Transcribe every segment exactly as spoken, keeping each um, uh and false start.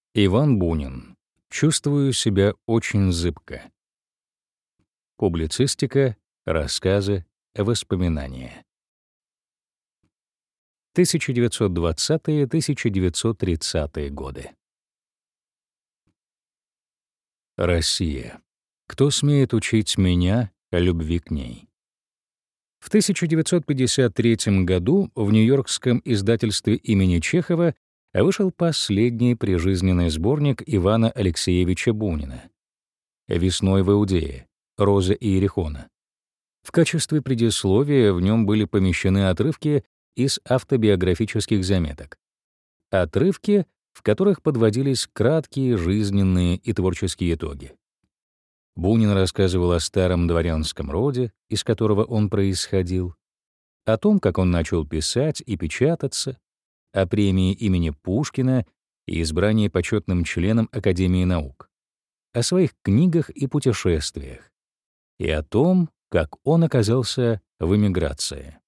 Иван Бунин. Чувствую себя очень зыбко. Публицистика, рассказы, воспоминания. тысяча девятьсот двадцатые — тысяча девятьсот тридцатые годы. Россия. Кто смеет учить меня о любви к ней? В тысяча девятьсот пятьдесят третьем году в нью-йоркском издательстве имени Чехова вышел последний прижизненный сборник Ивана Алексеевича Бунина «Весной в Иудее. Роза Иерихона». В качестве предисловия в нем были помещены отрывки из автобиографических заметок. Отрывки, в которых подводились краткие жизненные и творческие итоги. Бунин рассказывал о старом дворянском роде, из которого он происходил, о том, как он начал писать и печататься, о премии имени Пушкина и избрании почетным членом Академии наук, о своих книгах и путешествиях, и о том, как он оказался в эмиграции.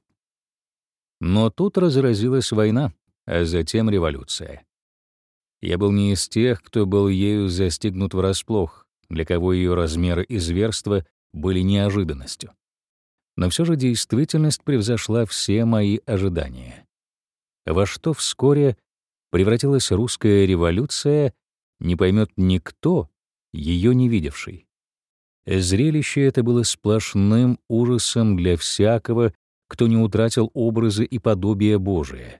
Но тут разразилась война, а затем революция. Я был не из тех, кто был ею застигнут врасплох, для кого ее размеры и зверства были неожиданностью. Но все же действительность превзошла все мои ожидания. Во что вскоре превратилась русская революция, не поймет никто, ее не видевший. Зрелище это было сплошным ужасом для всякого, кто не утратил образы и подобия Божия.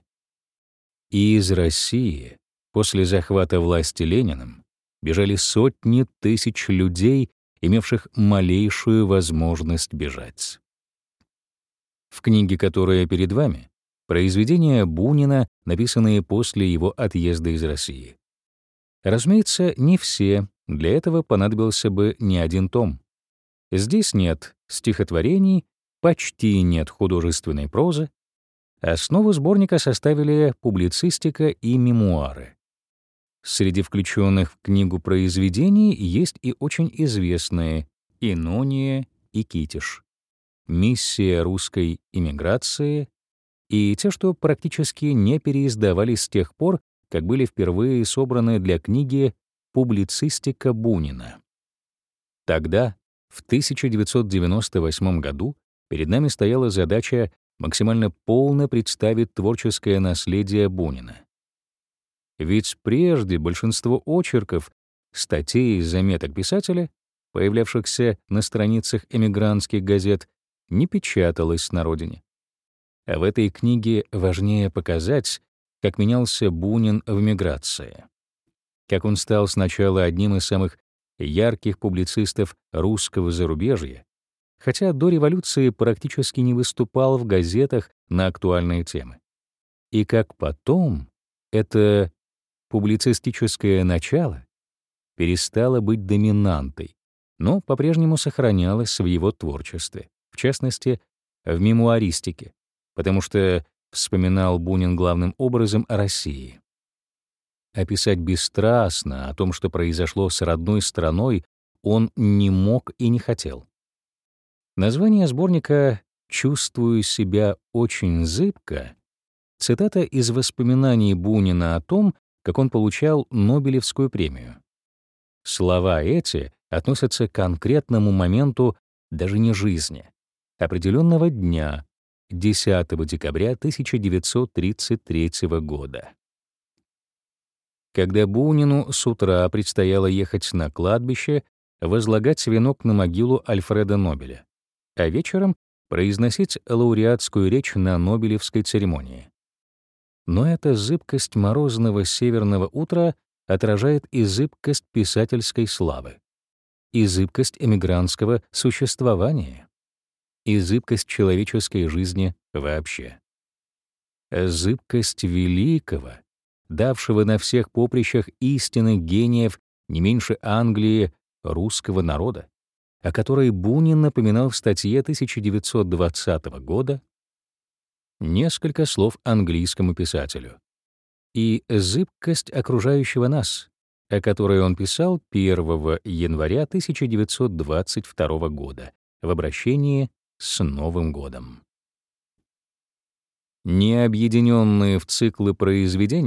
И из России, после захвата власти Лениным, бежали сотни тысяч людей, имевших малейшую возможность бежать. В книге, которая перед вами, произведения Бунина, написанные после его отъезда из России. Разумеется, не все, для этого понадобился бы не один том. Здесь нет стихотворений, почти нет художественной прозы. Основу сборника составили публицистика и мемуары. Среди включенных в книгу произведений есть и очень известные «Инония» и «Китиш», «Миссия русской эмиграции» и те, что практически не переиздавались с тех пор, как были впервые собраны для книги «Публицистика Бунина». Тогда, в тысяча девятьсот девяносто восьмом году, перед нами стояла задача максимально полно представить творческое наследие Бунина. Ведь прежде большинство очерков, статей и заметок писателя, появлявшихся на страницах эмигрантских газет, не печаталось на родине. А в этой книге важнее показать, как менялся Бунин в эмиграции, как он стал сначала одним из самых ярких публицистов русского зарубежья, хотя до революции практически не выступал в газетах на актуальные темы, и как потом это публицистическое начало перестало быть доминантой, но по-прежнему сохранялось в его творчестве, в частности, в мемуаристике, потому что вспоминал Бунин главным образом о России. Описать бесстрастно о том, что произошло с родной страной, он не мог и не хотел. Название сборника «Чувствую себя очень зыбко» — цитата из воспоминаний Бунина о том, как он получал Нобелевскую премию. Слова эти относятся к конкретному моменту даже не жизни, определенного дня, десятого декабря тысяча девятьсот тридцать третьего года. Когда Бунину с утра предстояло ехать на кладбище, возлагать венок на могилу Альфреда Нобеля, а вечером произносить лауреатскую речь на Нобелевской церемонии. Но эта зыбкость морозного северного утра отражает и зыбкость писательской славы, и зыбкость эмигрантского существования, и зыбкость человеческой жизни вообще. Зыбкость великого, давшего на всех поприщах истинных гениев не меньше Англии русского народа, о которой Бунин напоминал в статье тысяча девятьсот двадцатого года, несколько слов английскому писателю, и зыбкость окружающего нас, о которой он писал первого января тысяча девятьсот двадцать второго года в обращении с Новым годом. Не объединенные в циклы произведения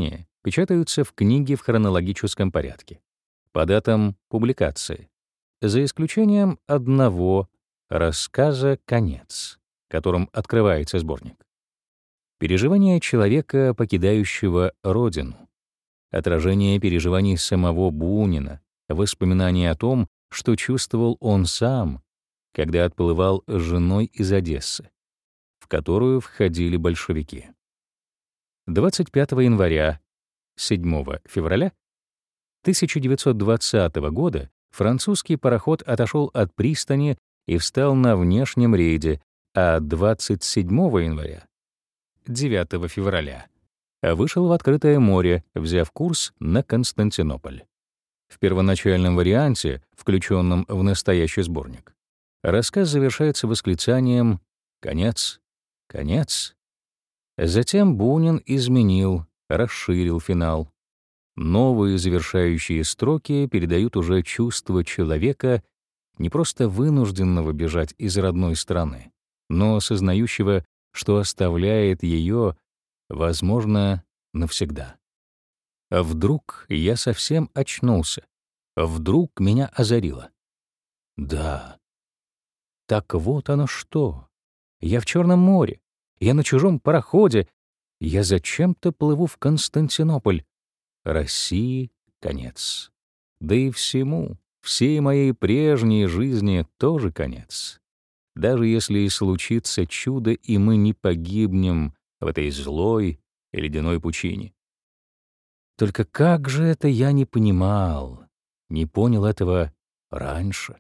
печатаются в книге в хронологическом порядке, по датам публикации, за исключением одного рассказа «Конец», которым открывается сборник. Переживания человека, покидающего родину, отражение переживаний самого Бунина, воспоминания о том, что чувствовал он сам, когда отплывал с женой из Одессы, в которую входили большевики. двадцать пятого января — седьмого февраля тысяча девятьсот двадцатого года французский пароход отошел от пристани и встал на внешнем рейде, а двадцать седьмого января — девятого февраля вышел в открытое море, взяв курс на Константинополь. В первоначальном варианте, включенном в настоящий сборник, рассказ завершается восклицанием «Конец! Конец!». Затем Бунин изменил, расширил финал. Новые завершающие строки передают уже чувство человека, не просто вынужденного бежать из родной страны, но осознающего, что оставляет ее, возможно, навсегда. А вдруг я совсем очнулся? Вдруг меня озарило? Да. Так вот оно что. Я в Черном море. Я на чужом пароходе. Я зачем-то плыву в Константинополь. России конец. Да и всему, всей моей прежней жизни тоже конец. Даже если и случится чудо, и мы не погибнем в этой злой и ледяной пучине. Только как же это я не понимал, не понял этого раньше?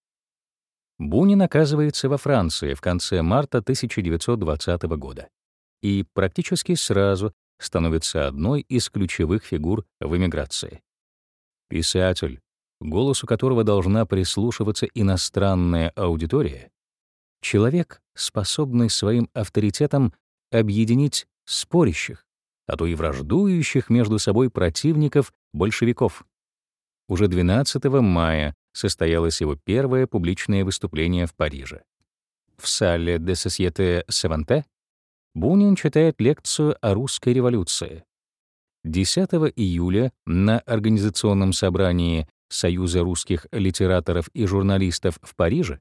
Бунин оказывается во Франции в конце марта тысяча девятьсот двадцатого года и практически сразу становится одной из ключевых фигур в эмиграции. Писатель, голосу которого должна прислушиваться иностранная аудитория, человек, способный своим авторитетом объединить спорящих, а то и враждующих между собой противников большевиков. Уже двенадцатого мая состоялось его первое публичное выступление в Париже. В Salle de Société Savante Бунин читает лекцию о русской революции. десятого июля на организационном собрании Союза русских литераторов и журналистов в Париже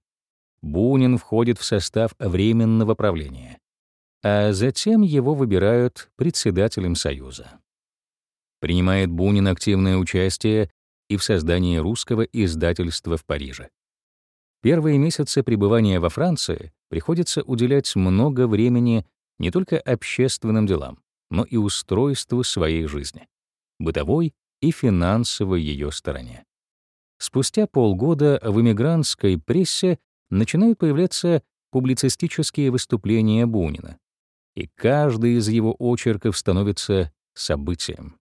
Бунин входит в состав Временного правления, а затем его выбирают председателем Союза. Принимает Бунин активное участие и в создании русского издательства в Париже. Первые месяцы пребывания во Франции приходится уделять много времени не только общественным делам, но и устройству своей жизни, бытовой и финансовой ее стороне. Спустя полгода в эмигрантской прессе начинают появляться публицистические выступления Бунина, и каждый из его очерков становится событием.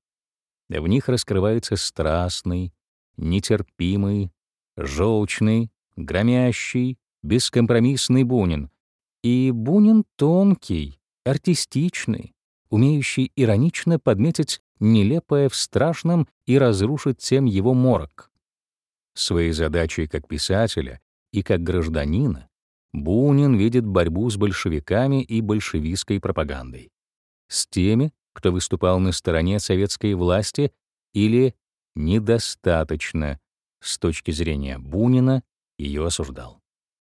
В них раскрывается страстный, нетерпимый, желчный, громящий, бескомпромиссный Бунин, и Бунин тонкий, артистичный, умеющий иронично подметить нелепое в страшном и разрушить тем его морок. Своей задачей как писателя и как гражданина Бунин видит борьбу с большевиками и большевистской пропагандой, с теми, кто выступал на стороне советской власти или недостаточно, с точки зрения Бунина, ее осуждал.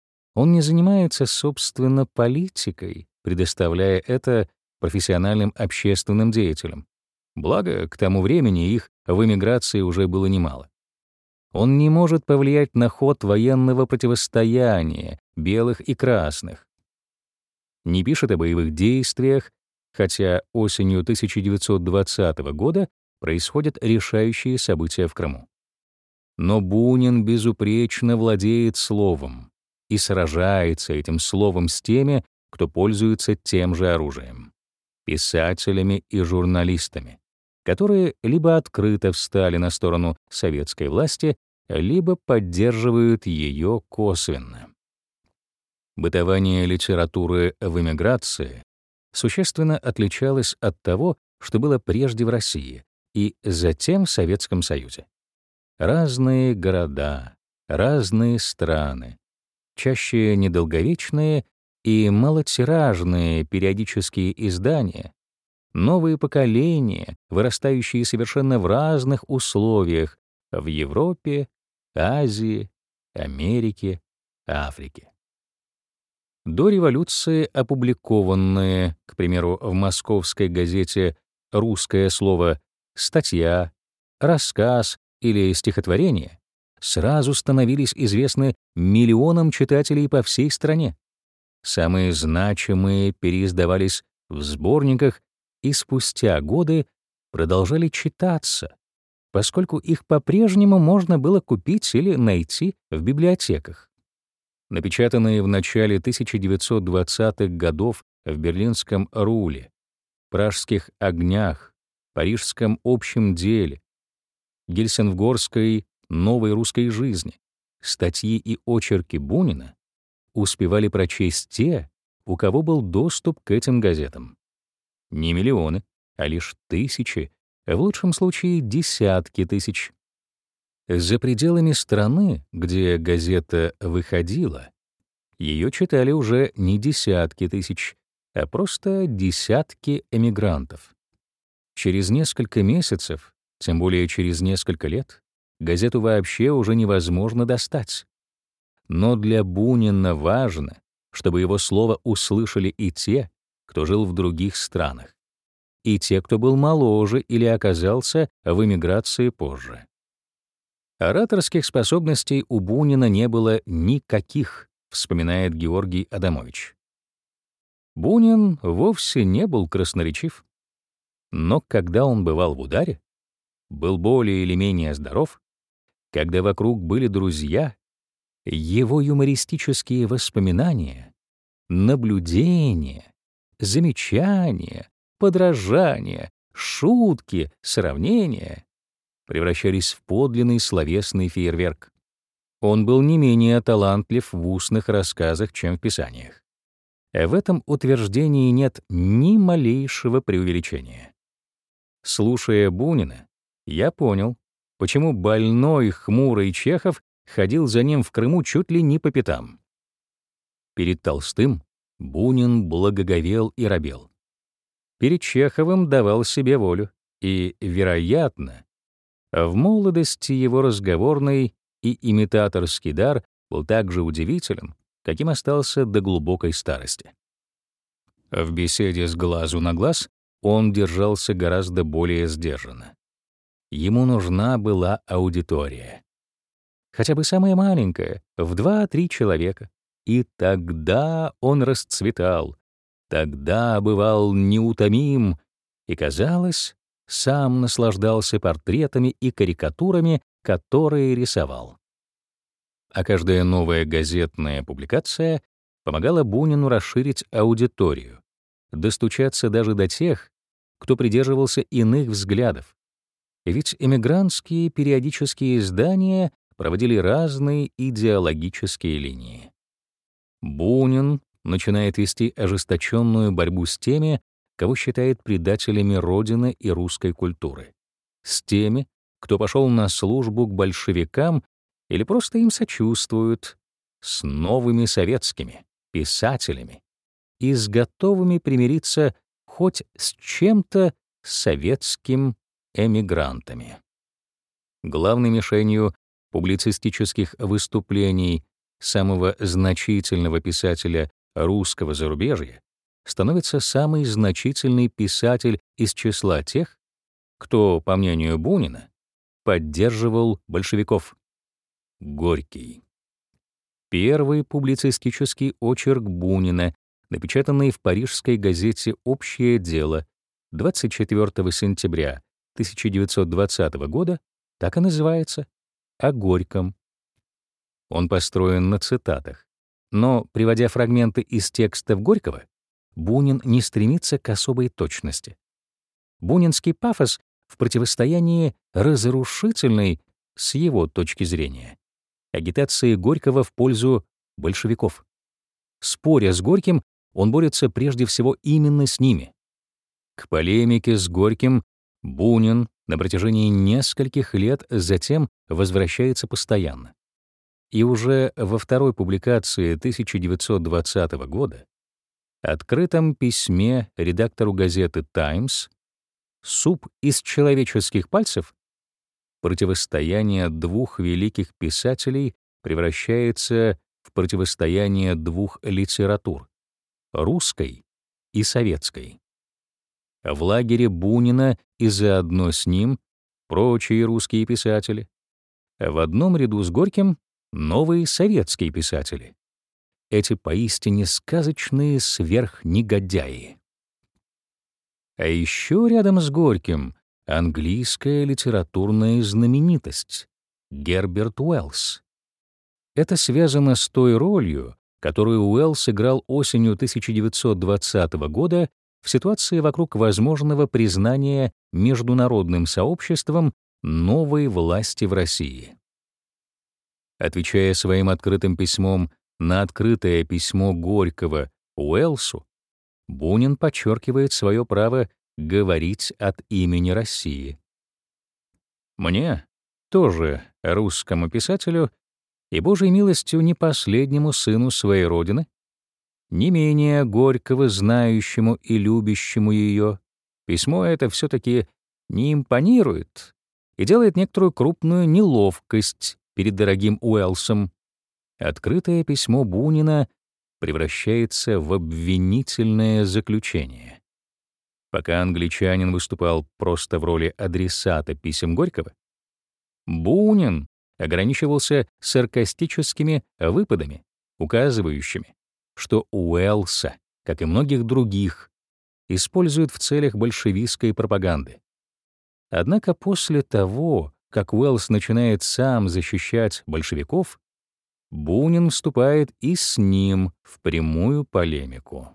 Он не занимается, собственно, политикой, предоставляя это профессиональным общественным деятелям. Благо, к тому времени их в эмиграции уже было немало. Он не может повлиять на ход военного противостояния белых и красных. Не пишет о боевых действиях, хотя осенью тысяча девятьсот двадцатого года происходят решающие события в Крыму. Но Бунин безупречно владеет словом и сражается этим словом с теми, кто пользуется тем же оружием — писателями и журналистами, которые либо открыто встали на сторону советской власти, либо поддерживают ее косвенно. Бытование литературы в эмиграции существенно отличалось от того, что было прежде в России и затем в Советском Союзе. Разные города, разные страны, чаще недолговечные и малотиражные периодические издания новые поколения, вырастающие совершенно в разных условиях в Европе, Азии, Америке, Африке. До революции опубликованные, к примеру, в московской газете «Русское слово» статья, рассказ или стихотворение сразу становились известны миллионам читателей по всей стране. Самые значимые переиздавались в сборниках и спустя годы продолжали читаться, поскольку их по-прежнему можно было купить или найти в библиотеках. Напечатанные в начале тысяча девятьсот двадцатых годов в берлинском «Руле», пражских «Огнях», парижском «Общем деле», гельсингфорской «Новой русской жизни» статьи и очерки Бунина успевали прочесть те, у кого был доступ к этим газетам. Не миллионы, а лишь тысячи, в лучшем случае десятки тысяч. За пределами страны, где газета выходила, ее читали уже не десятки тысяч, а просто десятки эмигрантов. Через несколько месяцев, тем более через несколько лет, газету вообще уже невозможно достать. Но для Бунина важно, чтобы его слово услышали и те, кто жил в других странах, и те, кто был моложе или оказался в эмиграции позже. Ораторских способностей у Бунина не было никаких, вспоминает Георгий Адамович. Бунин вовсе не был красноречив, но когда он бывал в ударе, был более или менее здоров, когда вокруг были друзья, его юмористические воспоминания, наблюдения, замечания, подражания, шутки, сравнения превращались в подлинный словесный фейерверк. Он был не менее талантлив в устных рассказах, чем в писаниях. В этом утверждении нет ни малейшего преувеличения. Слушая Бунина, я понял, почему больной, хмурый Чехов ходил за ним в Крыму чуть ли не по пятам. Перед Толстым Бунин благоговел и робел. Перед Чеховым давал себе волю, и, вероятно, в молодости его разговорный и имитаторский дар был так же удивителен, каким остался до глубокой старости. В беседе с глазу на глаз он держался гораздо более сдержанно. Ему нужна была аудитория. Хотя бы самая маленькая, в два-три человека. И тогда он расцветал, тогда бывал неутомим и, казалось, сам наслаждался портретами и карикатурами, которые рисовал. А каждая новая газетная публикация помогала Бунину расширить аудиторию, достучаться даже до тех, кто придерживался иных взглядов. Ведь эмигрантские периодические издания проводили разные идеологические линии. Бунин начинает вести ожесточенную борьбу с теми, кого считает предателями Родины и русской культуры, с теми, кто пошел на службу к большевикам или просто им сочувствует, с новыми советскими писателями и с готовыми примириться хоть с чем-то советским эмигрантами. Главной мишенью публицистических выступлений самого значительного писателя русского зарубежья становится самый значительный писатель из числа тех, кто, по мнению Бунина, поддерживал большевиков — Горький. Первый публицистический очерк Бунина, напечатанный в парижской газете «Общее дело» двадцать четвёртого сентября тысяча девятьсот двадцатого года, так и называется «О Горьком». Он построен на цитатах, но, приводя фрагменты из текстов Горького, Бунин не стремится к особой точности. Бунинский пафос в противостоянии разрушительной, с его точки зрения, агитации Горького в пользу большевиков. Споря с Горьким, он борется прежде всего именно с ними. К полемике с Горьким Бунин на протяжении нескольких лет затем возвращается постоянно. И уже во второй публикации тысяча девятьсот двадцатого года открытом письме редактору газеты «Таймс» «Суп из человеческих пальцев» противостояние двух великих писателей превращается в противостояние двух литератур — русской и советской. В лагере Бунина и заодно с ним прочие русские писатели. В одном ряду с Горьким — новые советские писатели. Эти поистине сказочные сверхнегодяи. А еще рядом с Горьким английская литературная знаменитость — Герберт Уэллс. Это связано с той ролью, которую Уэллс играл осенью тысяча девятьсот двадцатого года в ситуации вокруг возможного признания международным сообществом новой власти в России. Отвечая своим открытым письмом на открытое письмо Горького Уэллсу, Бунин подчеркивает свое право говорить от имени России. Мне, тоже русскому писателю и Божьей милостью не последнему сыну своей родины, не менее Горького знающему и любящему ее, письмо это все-таки не импонирует и делает некоторую крупную неловкость перед дорогим Уэллсом. Открытое письмо Бунина превращается в обвинительное заключение. Пока англичанин выступал просто в роли адресата писем Горького, Бунин ограничивался саркастическими выпадами, указывающими, что Уэллса, как и многих других, используют в целях большевистской пропаганды. Однако после того, как Уэллс начинает сам защищать большевиков, Бунин вступает и с ним в прямую полемику.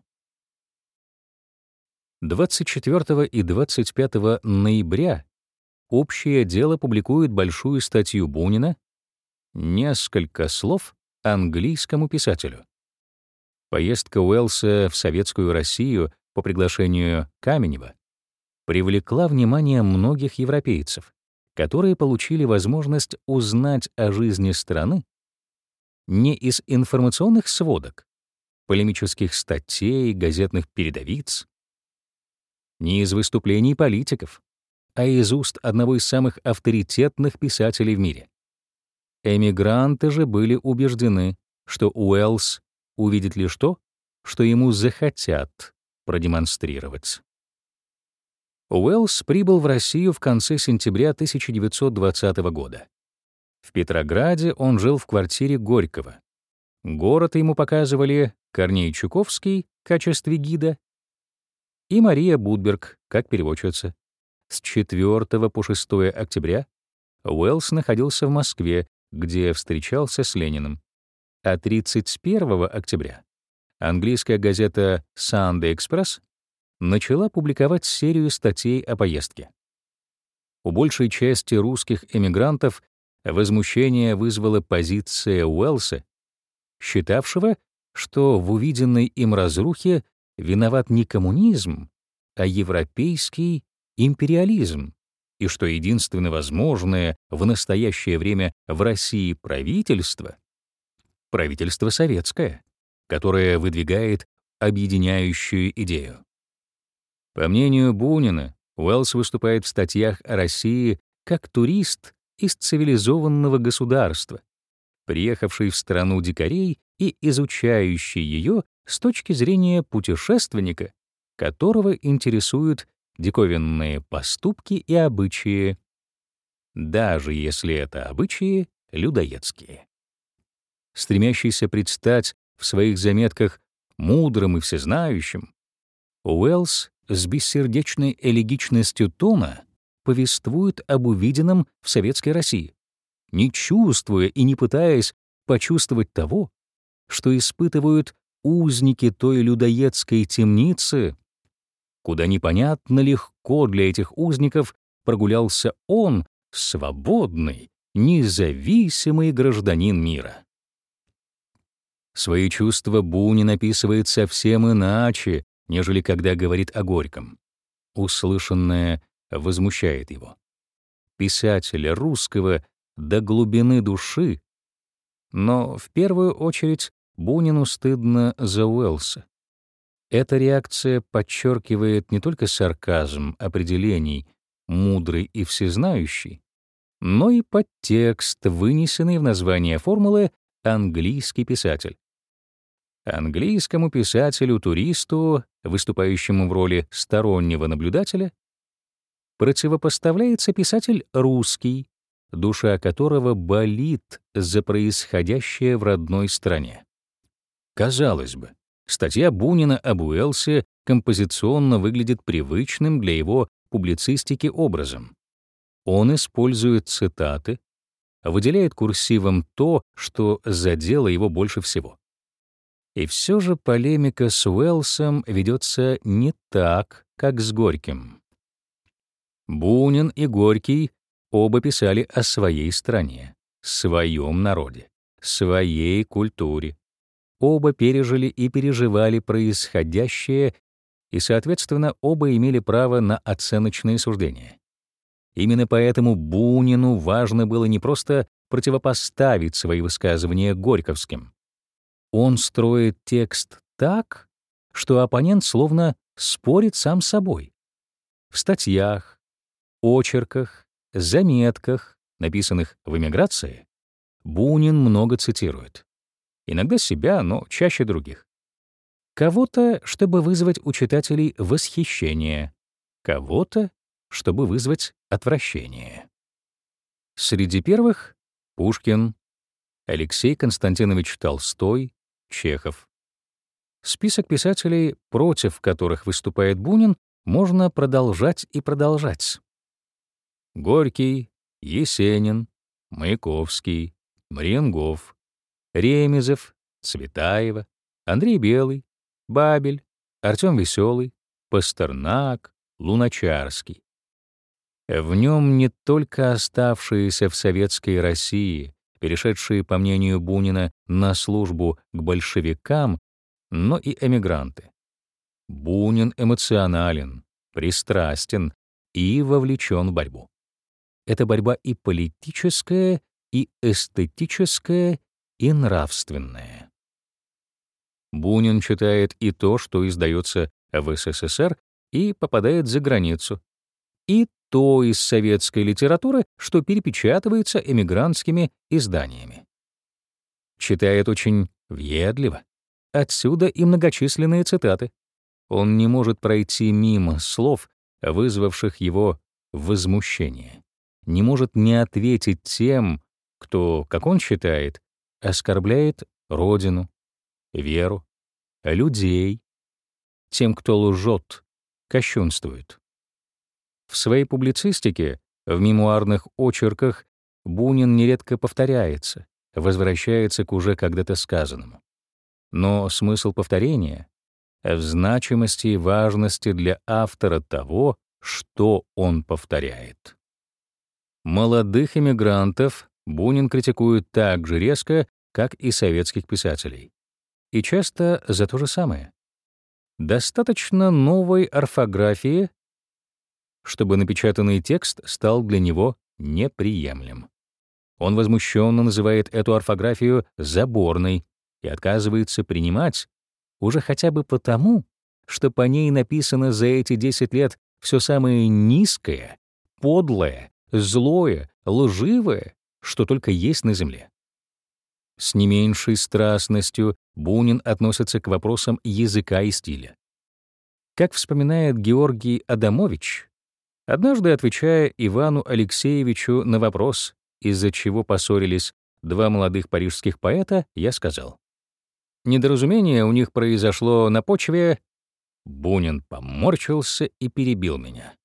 двадцать четвёртого и двадцать пятого ноября «Общее дело» публикует большую статью Бунина «Несколько слов английскому писателю». Поездка Уэллса в Советскую Россию по приглашению Каменева привлекла внимание многих европейцев, которые получили возможность узнать о жизни страны не из информационных сводок, полемических статей, газетных передовиц, не из выступлений политиков, а из уст одного из самых авторитетных писателей в мире. Эмигранты же были убеждены, что Уэллс увидит лишь то, что ему захотят продемонстрировать. Уэллс прибыл в Россию в конце сентября тысяча девятьсот двадцатого года. В Петрограде он жил в квартире Горького. Город ему показывали Корней Чуковский в качестве гида и Мария Будберг как переводчица. С четвёртого по шестое октября Уэллс находился в Москве, где встречался с Лениным. А тридцать первого октября английская газета Sunday Express начала публиковать серию статей о поездке. У большей части русских эмигрантов возмущение вызвала позиция Уэллса, считавшего, что в увиденной им разрухе виноват не коммунизм, а европейский империализм, и что единственно возможное в настоящее время в России правительство — правительство советское, которое выдвигает объединяющую идею. По мнению Бунина, Уэллс выступает в статьях о России как турист из цивилизованного государства, приехавший в страну дикарей и изучающий ее с точки зрения путешественника, которого интересуют диковинные поступки и обычаи, даже если это обычаи людоедские. Стремящийся предстать в своих заметках мудрым и всезнающим, Уэллс с бессердечной элегичностью тона повествует об увиденном в Советской России, не чувствуя и не пытаясь почувствовать того, что испытывают узники той людоедской темницы, куда непонятно легко для этих узников прогулялся он, свободный, независимый гражданин мира. Свои чувства Бунин описывает совсем иначе, нежели когда говорит о Горьком. Услышанное возмущает его. Писателя русского до глубины души, но в первую очередь Бунину стыдно за Уэллса. Эта реакция подчеркивает не только сарказм определений «мудрый» и «всезнающий», но и подтекст, вынесенный в название формулы «английский писатель». Английскому писателю-туристу, выступающему в роли стороннего наблюдателя, противопоставляется писатель русский, душа которого болит за происходящее в родной стране. Казалось бы, статья Бунина об Уэллсе композиционно выглядит привычным для его публицистики образом. Он использует цитаты, выделяет курсивом то, что задело его больше всего. И все же полемика с Уэллсом ведется не так, как с Горьким. Бунин и Горький оба писали о своей стране, своем народе, своей культуре. Оба пережили и переживали происходящее, и, соответственно, оба имели право на оценочные суждения. Именно поэтому Бунину важно было не просто противопоставить свои высказывания горьковским. Он строит текст так, что оппонент словно спорит сам с собой. В статьях, очерках, заметках, написанных в эмиграции, Бунин много цитирует. Иногда себя, но чаще других. Кого-то, чтобы вызвать у читателей восхищение, кого-то, чтобы вызвать отвращение. Среди первых — Пушкин, Алексей Константинович Толстой, Чехов. Список писателей, против которых выступает Бунин, можно продолжать и продолжать. Горький, Есенин, Маяковский, Мариенгоф, Ремезов, Цветаева, Андрей Белый, Бабель, Артем Веселый, Пастернак, Луначарский. В нем не только оставшиеся в советской России, перешедшие, по мнению Бунина, на службу к большевикам, но и эмигранты. Бунин эмоционален, пристрастен и вовлечен в борьбу. Это борьба и политическая, и эстетическая, и нравственная. Бунин читает и то, что издается в СССР и попадает за границу, и то из советской литературы, что перепечатывается эмигрантскими изданиями. Читает очень въедливо. Отсюда и многочисленные цитаты. Он не может пройти мимо слов, вызвавших его возмущение. Не может не ответить тем, кто, как он считает, оскорбляет Родину, веру, людей, тем, кто лжет, кощунствует. В своей публицистике, в мемуарных очерках Бунин нередко повторяется, возвращается к уже когда-то сказанному. Но смысл повторения в значимости и важности для автора того, что он повторяет. Молодых эмигрантов Бунин критикует так же резко, как и советских писателей. И часто за то же самое. Достаточно новой орфографии, чтобы напечатанный текст стал для него неприемлем. Он возмущенно называет эту орфографию заборной и отказывается принимать уже хотя бы потому, что по ней написано за эти десять лет все самое низкое, подлое, злое, лживое, что только есть на земле. С не меньшей страстностью Бунин относится к вопросам языка и стиля. Как вспоминает Георгий Адамович, однажды, отвечая Ивану Алексеевичу на вопрос, из-за чего поссорились два молодых парижских поэта, я сказал: недоразумение у них произошло на почве... Бунин поморщился и перебил меня.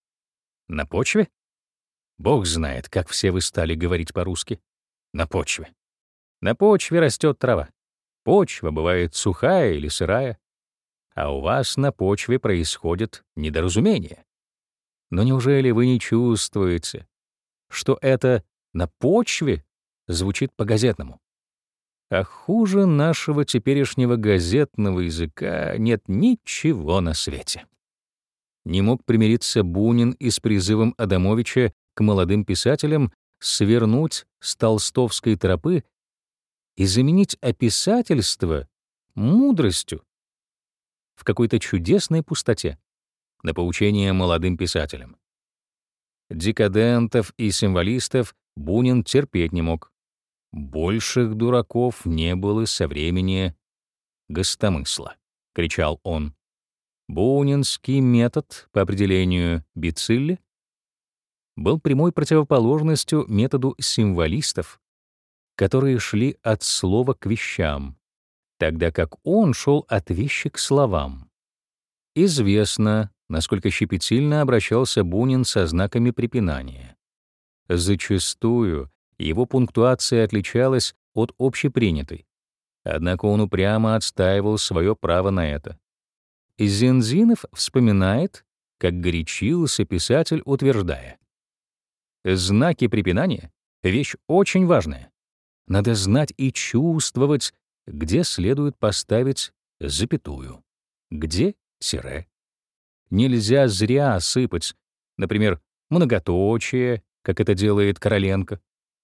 На почве? Бог знает, как все вы стали говорить по-русски. На почве. На почве растет трава. Почва бывает сухая или сырая. А у вас на почве происходит недоразумение. Но неужели вы не чувствуете, что это «на почве» звучит по-газетному? А хуже нашего теперешнего газетного языка нет ничего на свете. Не мог примириться Бунин и с призывом Адамовича к молодым писателям свернуть с толстовской тропы и заменить описательство мудростью. в какой-то чудесной пустоте, на поучение молодым писателям. Декадентов и символистов Бунин терпеть не мог. «Больших дураков не было со времени Гостомысла», — кричал он. Бунинский метод по определению Бицилли был прямой противоположностью методу символистов, которые шли от слова к вещам, тогда как он шел от вещи к словам. Известно, насколько щепетильно обращался Бунин со знаками препинания. Зачастую его пунктуация отличалась от общепринятой, однако он упрямо отстаивал свое право на это. Зензинов вспоминает, как горячился писатель, утверждая: «Знаки препинания — вещь очень важная. Надо знать и чувствовать, где следует поставить запятую, где тире. Нельзя зря сыпать, например, многоточие, как это делает Короленко.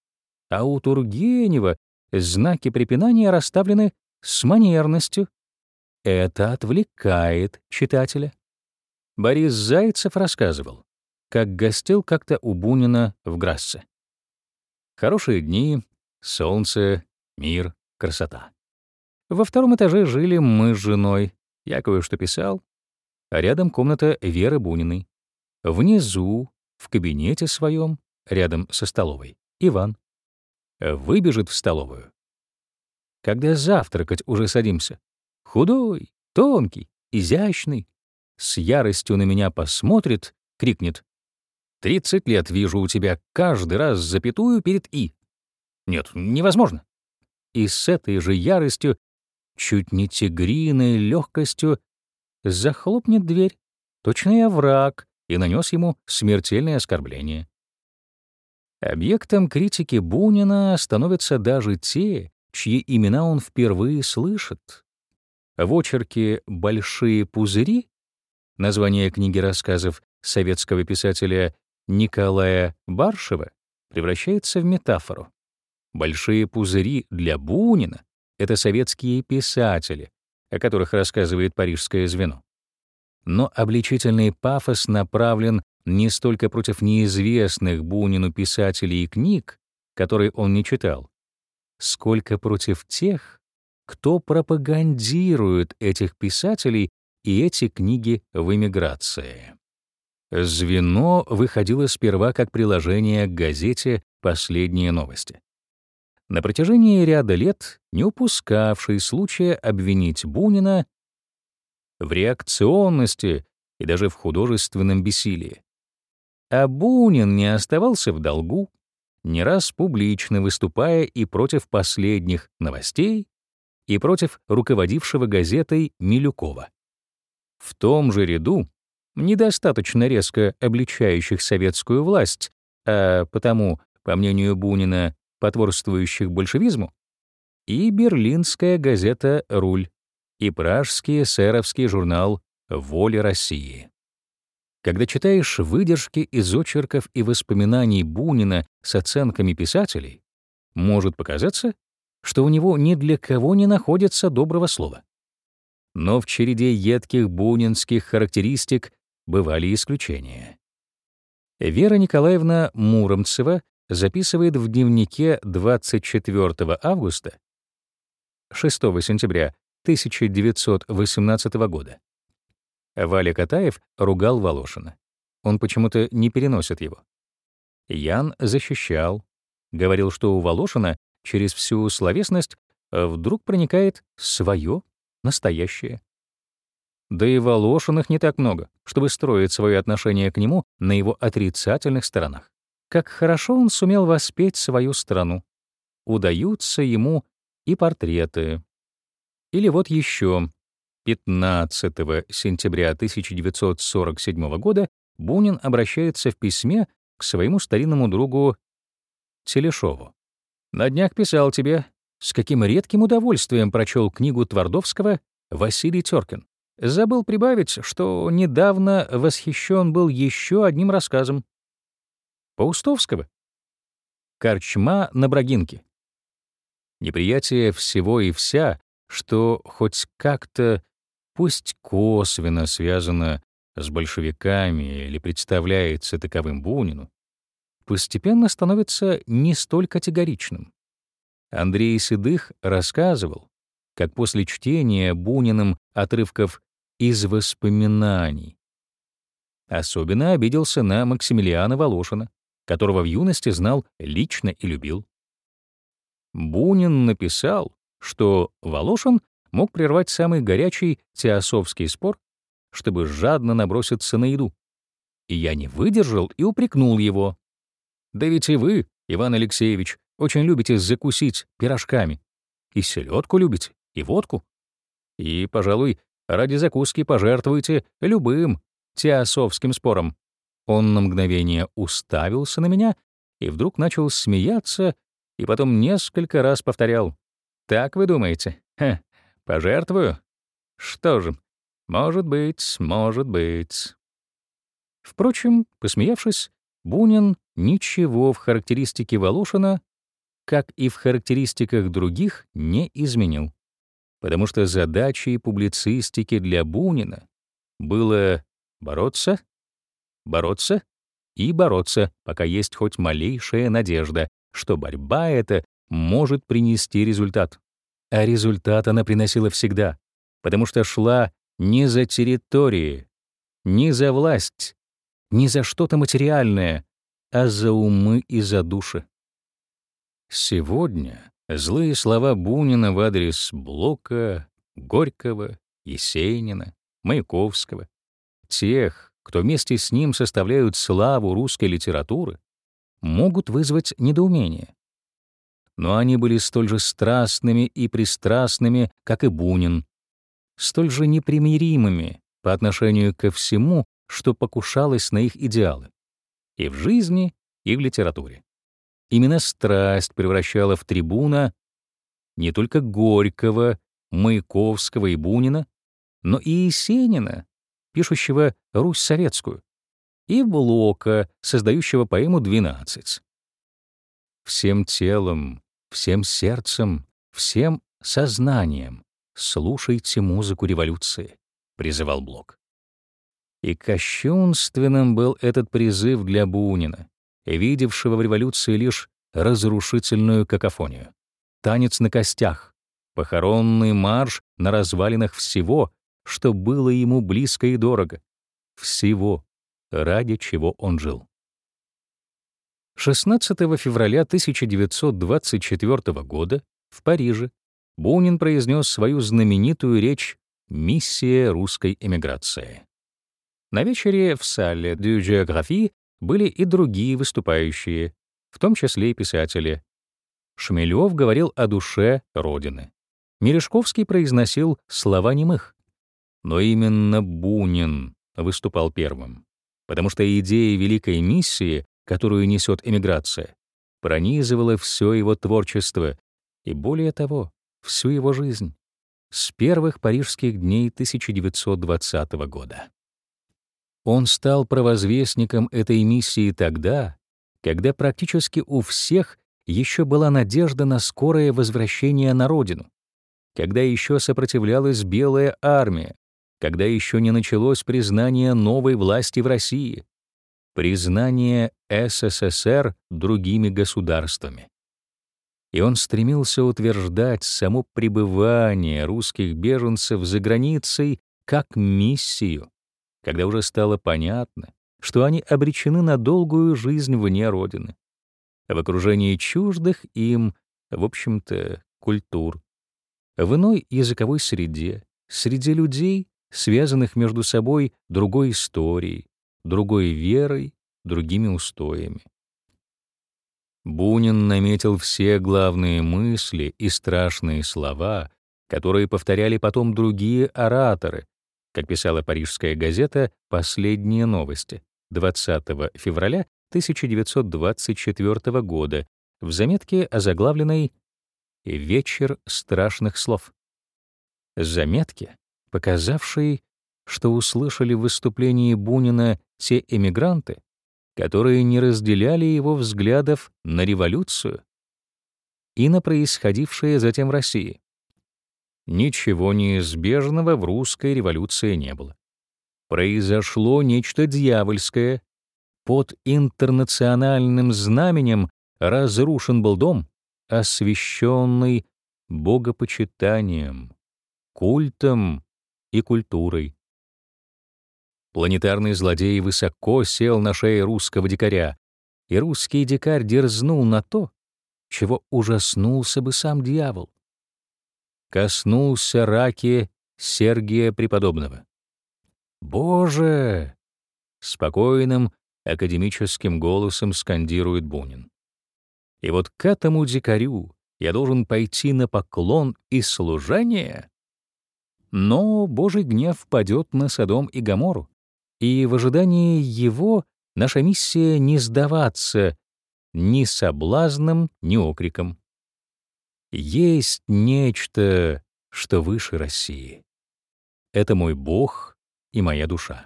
А у Тургенева знаки препинания расставлены с манерностью. Это отвлекает читателя». Борис Зайцев рассказывал, как гостил как-то у Бунина в Грассе. Хорошие дни, солнце, мир, красота. Во втором этаже жили мы с женой. Я кое-что писал, а рядом комната Веры Буниной. Внизу, в кабинете своем, рядом со столовой, Иван. Выбежит в столовую. Когда завтракать уже садимся, худой, тонкий, изящный, с яростью на меня посмотрит, крикнет: «Тридцать лет вижу у тебя каждый раз запятую перед «и». Нет, невозможно». И с этой же яростью, чуть не тигриной легкостью, захлопнет дверь, точно я враг, и нанес ему смертельное оскорбление. Объектом критики Бунина становятся даже те, чьи имена он впервые слышит. В очерке «Большие пузыри», название книги рассказов советского писателя Николая Баршева, превращается в метафору. Большие пузыри для Бунина — это советские писатели, о которых рассказывает «Парижское звено». Но обличительный пафос направлен не столько против неизвестных Бунину писателей и книг, которые он не читал, сколько против тех, кто пропагандирует этих писателей и эти книги в эмиграции. «Звено» выходило сперва как приложение к газете «Последние новости». На протяжении ряда лет не упускавший случая обвинить Бунина в реакционности и даже в художественном бессилии. А Бунин не оставался в долгу, не раз публично выступая и против последних новостей, и против руководившего газетой Милюкова. В том же ряду, недостаточно резко обличающих советскую власть, а потому, по мнению Бунина, потворствующих большевизму, и берлинская газета «Руль», и пражский эсеровский журнал «Воля России». Когда читаешь выдержки из очерков и воспоминаний Бунина с оценками писателей, может показаться, что у него ни для кого не находится доброго слова. Но в череде едких бунинских характеристик бывали исключения. Вера Николаевна Муромцева записывает в дневнике двадцать четвёртого августа шестого сентября тысяча девятьсот восемнадцатого года. Валя Катаев ругал Волошина. Он почему-то не переносит его. Ян защищал, говорил, что у Волошина через всю словесность вдруг проникает свое, настоящее. Да и Волошиных не так много, чтобы строить свое отношение к нему на его отрицательных сторонах. Как хорошо он сумел воспеть свою страну. Удаются ему и портреты. Или вот еще. пятнадцатого сентября тысяча девятьсот сорок седьмого года Бунин обращается в письме к своему старинному другу Телешову. «На днях писал тебе, с каким редким удовольствием прочел книгу Твардовского «Василий Теркин». Забыл прибавить, что недавно восхищен был еще одним рассказом. Паустовского. «Корчма на Брагинке». Неприятие всего и вся, что хоть как-то пусть косвенно связано с большевиками или представляется таковым Бунину, постепенно становится не столь категоричным. Андрей Седых рассказывал, как после чтения Буниным отрывков из воспоминаний особенно обиделся на Максимилиана Волошина, которого в юности знал лично и любил. Бунин написал, что Волошин мог прервать самый горячий теософский спор, чтобы жадно наброситься на еду. И я не выдержал и упрекнул его. «Да ведь и вы, Иван Алексеевич, очень любите закусить пирожками. И селедку любите, и водку. И, пожалуй, ради закуски пожертвуете любым теософским спором». Он на мгновение уставился на меня и вдруг начал смеяться, и потом несколько раз повторял: «Так вы думаете? Ха, пожертвую? Что же, может быть, может быть». Впрочем, посмеявшись, Бунин ничего в характеристике Волошина, как и в характеристиках других, не изменил, потому что задачей публицистики для Бунина было бороться, бороться и бороться, пока есть хоть малейшая надежда, что борьба эта может принести результат. А результат она приносила всегда, потому что шла не за территории, не за власть, не за что-то материальное, а за умы и за души. Сегодня злые слова Бунина в адрес Блока, Горького, Есенина, Маяковского, тех, кто вместе с ним составляют славу русской литературы, могут вызвать недоумение. Но они были столь же страстными и пристрастными, как и Бунин, столь же непримиримыми по отношению ко всему, что покушалось на их идеалы, и в жизни, и в литературе. Именно страсть превращала в трибуна не только Горького, Маяковского и Бунина, но и Есенина, пишущего «Русь советскую», и Блока, создающего поэму «двенадцать». Всем телом, всем сердцем, всем сознанием слушайте музыку революции, призывал Блок. И кощунственным был этот призыв для Бунина, видевшего в революции лишь разрушительную какофонию, танец на костях, похоронный марш на развалинах всего, что было ему близко и дорого, всего, ради чего он жил. шестнадцатого февраля тысяча девятьсот двадцать четвёртого года в Париже Бунин произнес свою знаменитую речь «Миссия русской эмиграции». На вечере в Salle de Géographie были и другие выступающие, в том числе и писатели. Шмелев говорил о душе Родины. Мережковский произносил слова немых. Но именно Бунин выступал первым, потому что идея великой миссии, которую несет эмиграция, пронизывала все его творчество и, более того, всю его жизнь с первых парижских дней тысяча девятьсот двадцатого года. Он стал провозвестником этой миссии тогда, когда практически у всех еще была надежда на скорое возвращение на родину, когда еще сопротивлялась Белая армия, когда еще не началось признание новой власти в России, признание СССР другими государствами. И он стремился утверждать само пребывание русских беженцев за границей как миссию, когда уже стало понятно, что они обречены на долгую жизнь вне Родины, в окружении чуждых им, в общем-то, культур, в иной языковой среде, среди людей, связанных между собой другой историей, другой верой, другими устоями. Бунин наметил все главные мысли и страшные слова, которые повторяли потом другие ораторы, как писала парижская газета «Последние новости» двадцатого февраля тысяча девятьсот двадцать четвёртого года в заметке, озаглавленной «Вечер страшных слов». Заметке, показавшей, что услышали в выступлении Бунина те эмигранты, которые не разделяли его взглядов на революцию и на происходившее затем в России. Ничего неизбежного в русской революции не было. Произошло нечто дьявольское. Под интернациональным знаменем разрушен был дом, освященный богопочитанием, культом и культурой. Планетарный злодей высоко сел на шее русского дикаря, и русский дикарь дерзнул на то, чего ужаснулся бы сам дьявол. Коснулся раки Сергия Преподобного. «Боже!» — спокойным академическим голосом скандирует Бунин. «И вот к этому дикарю я должен пойти на поклон и служение?» Но Божий гнев падет на Содом и Гоморру, и в ожидании его наша миссия — не сдаваться ни соблазном, ни окриком. Есть нечто, что выше России. Это мой Бог и моя душа.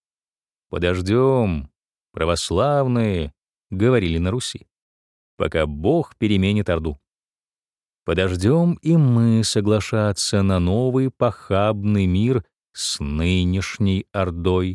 «Подождем, православные», — говорили на Руси, «пока Бог переменит Орду. Подождем и мы соглашаться на новый похабный мир с нынешней Ордой».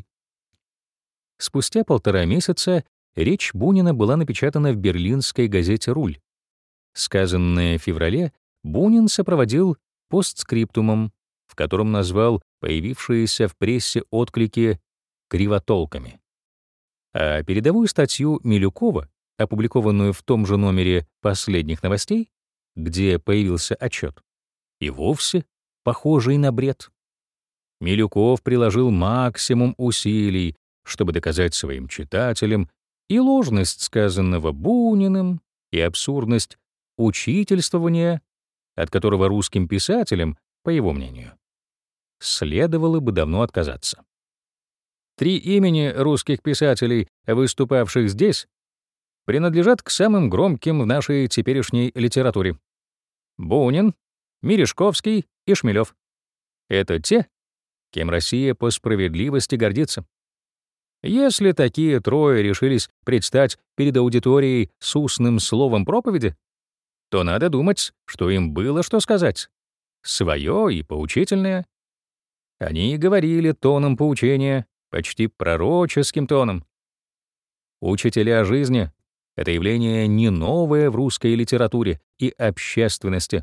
Спустя полтора месяца речь Бунина была напечатана в берлинской газете «Руль». Сказанное в феврале Бунин сопроводил постскриптумом, в котором назвал появившиеся в прессе отклики кривотолками. А передовую статью Милюкова, опубликованную в том же номере «Последних новостей», где появился отчет, и вовсе похожий на бред. Милюков приложил максимум усилий, чтобы доказать своим читателям и ложность сказанного Буниным, и абсурдность учительствования, от которого русским писателям, по его мнению, следовало бы давно отказаться. Три имени русских писателей, выступавших здесь, принадлежат к самым громким в нашей теперешней литературе: Бунин, Мережковский и Шмелев. Это те, кем Россия по справедливости гордится. Если такие трое решились предстать перед аудиторией с устным словом проповеди, то надо думать, что им было что сказать, свое и поучительное. Они говорили тоном поучения, почти пророческим тоном. Учителя жизни — это явление не новое в русской литературе и общественности.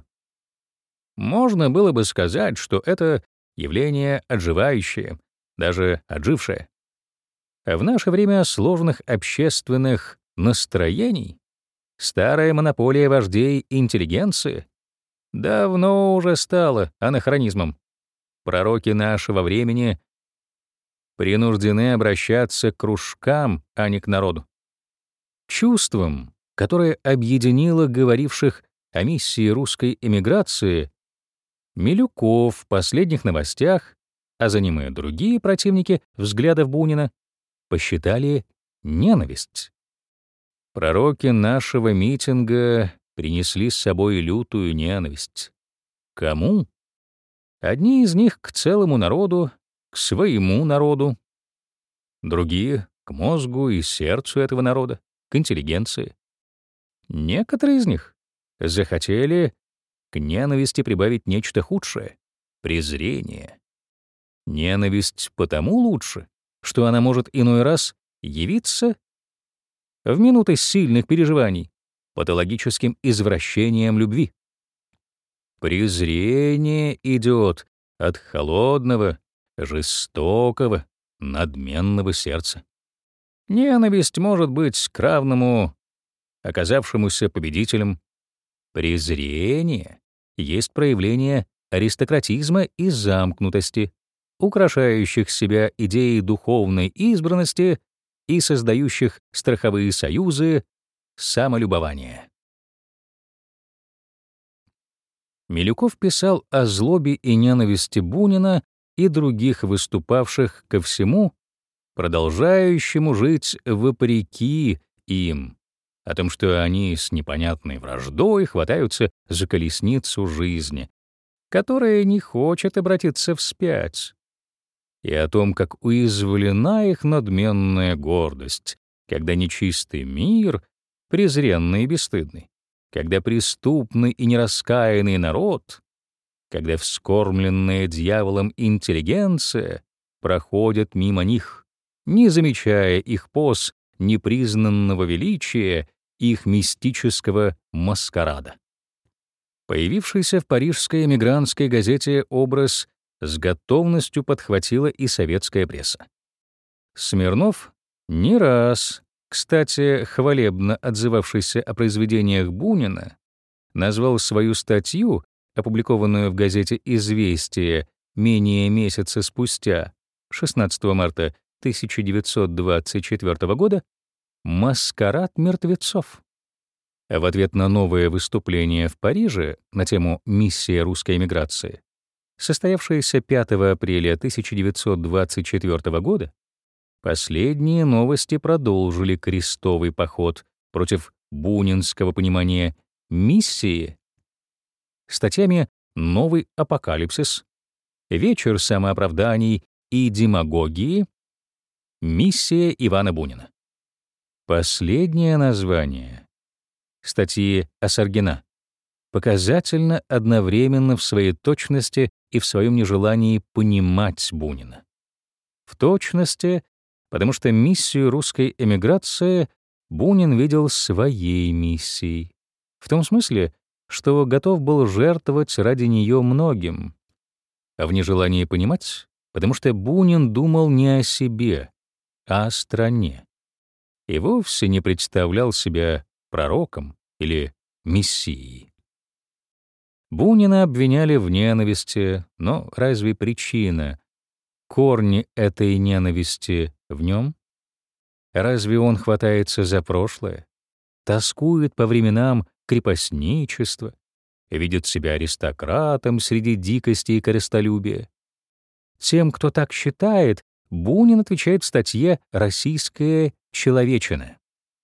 Можно было бы сказать, что это явление отживающее, даже отжившее. А в наше время сложных общественных настроений старая монополия вождей интеллигенции давно уже стала анахронизмом. Пророки нашего времени принуждены обращаться к кружкам, а не к народу. Чувством, которое объединило говоривших о миссии русской эмиграции, Милюков в «Последних новостях», а за ним и другие противники взглядов Бунина, посчитали ненависть. Пророки нашего митинга принесли с собой лютую ненависть. Кому? Одни из них к целому народу, к своему народу, другие — к мозгу и сердцу этого народа, к интеллигенции. Некоторые из них захотели к ненависти прибавить нечто худшее — презрение. Ненависть потому лучше, что она может иной раз явиться в минуты сильных переживаний патологическим извращением любви. Презрение идет от холодного, жестокого, надменного сердца. Ненависть может быть к равному, оказавшемуся победителем. Презрение есть проявление аристократизма и замкнутости, украшающих себя идеей духовной избранности и создающих страховые союзы самолюбования. Милюков писал о злобе и ненависти Бунина и других выступавших ко всему, продолжающему жить вопреки им, о том, что они с непонятной враждой хватаются за колесницу жизни, которая не хочет обратиться вспять, и о том, как уязвлена их надменная гордость, когда нечистый мир, презренный и бесстыдный, когда преступный и нераскаянный народ, когда вскормленная дьяволом интеллигенция проходит мимо них, не замечая их поз непризнанного величия, их мистического маскарада. Появившийся в парижской эмигрантской газете образ с готовностью подхватила и советская пресса. Смирнов не раз, кстати, хвалебно отзывавшийся о произведениях Бунина, назвал свою статью, опубликованную в газете «Известия» менее месяца спустя, шестнадцатого марта тысяча девятьсот двадцать четвёртого года, «Маскарад мертвецов». В ответ на новое выступление в Париже на тему «Миссия русской эмиграции», состоявшееся пятого апреля тысяча девятьсот двадцать четвёртого года, последние новости продолжили крестовый поход против бунинского понимания миссии статьями «Новый апокалипсис», «Вечер самооправданий и демагогии», «Миссия Ивана Бунина». Последнее название статьи Осаргина показательно одновременно в своей точности и в своем нежелании понимать Бунина. В точности, потому что миссию русской эмиграции Бунин видел своей миссией, в том смысле, что готов был жертвовать ради нее многим, а в нежелании понимать, потому что Бунин думал не о себе, а о стране, и вовсе не представлял себя пророком или мессией. Бунина обвиняли в ненависти, но разве причина, корни этой ненависти в нем? Разве он хватается за прошлое, тоскует по временам крепостничества, видит себя аристократом среди дикости и корыстолюбия? Тем, кто так считает, Бунин отвечает в статье «Российская человечина».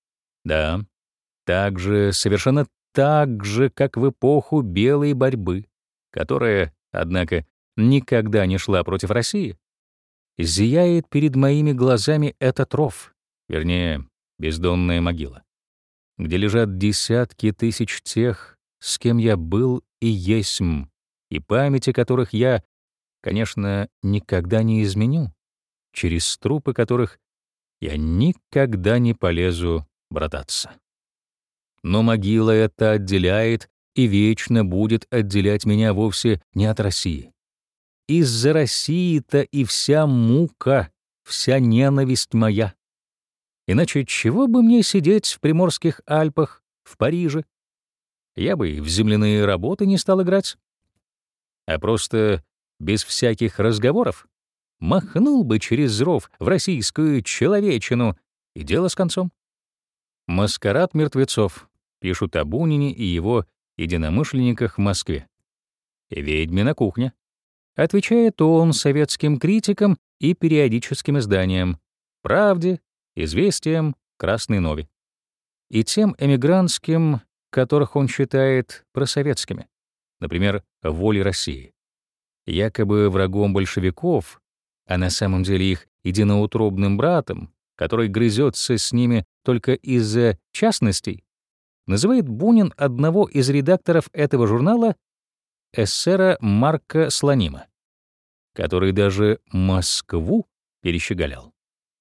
Да, так же, совершенно так же, как в эпоху белой борьбы, которая, однако, никогда не шла против России, зияет перед моими глазами этот ров, вернее, бездонная могила, где лежат десятки тысяч тех, с кем я был и есмь, и памяти которых я, конечно, никогда не изменю, через трупы которых я никогда не полезу брататься. Но могила эта отделяет и вечно будет отделять меня вовсе не от России. Из-за России-то и вся мука, вся ненависть моя. Иначе чего бы мне сидеть в Приморских Альпах, в Париже? Я бы и в земляные работы не стал играть, а просто без всяких разговоров махнул бы через ров в российскую человечину, и дело с концом. «Маскарад мертвецов», пишут о Бунине и его единомышленниках в Москве. «Ведьмина кухня», отвечает он советским критикам и периодическим изданиям «Правде», «Известиям», «Красной Нове» и тем эмигрантским, которых он считает просоветскими, например, «Воле России». Якобы врагом большевиков, а на самом деле их единоутробным братом, который грызется с ними только из-за частностей, называет Бунин одного из редакторов этого журнала, эсера Марка Слонима, который даже Москву перещеголял.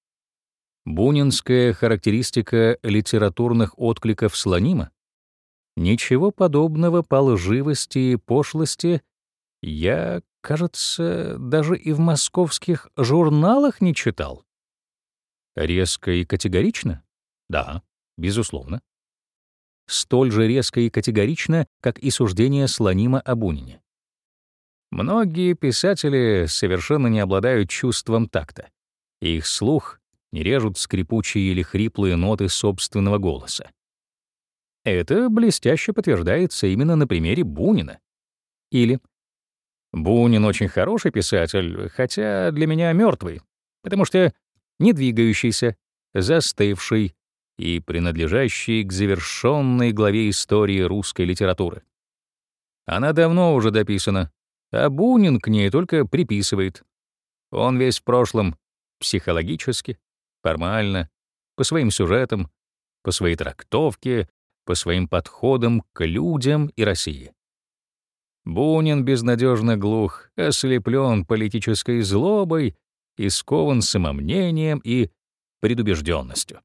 Бунинская характеристика литературных откликов Слонима ничего подобного по лживости и пошлости я, кажется, даже и в московских журналах не читал. Резко и категорично? Да, безусловно. Столь же резко и категорично, как и суждение Слонима о Бунине. Многие писатели совершенно не обладают чувством такта. Их слух не режут скрипучие или хриплые ноты собственного голоса. Это блестяще подтверждается именно на примере Бунина. Или «Бунин очень хороший писатель, хотя для меня мертвый, потому что не двигающийся, застывший и принадлежащий к завершенной главе истории русской литературы. Она давно уже дописана, а Бунин к ней только приписывает. Он весь в прошлом, психологически, формально, по своим сюжетам, по своей трактовке, по своим подходам к людям и России. Бунин безнадежно глух, ослеплен политической злобой и скован самомнением и предубежденностью.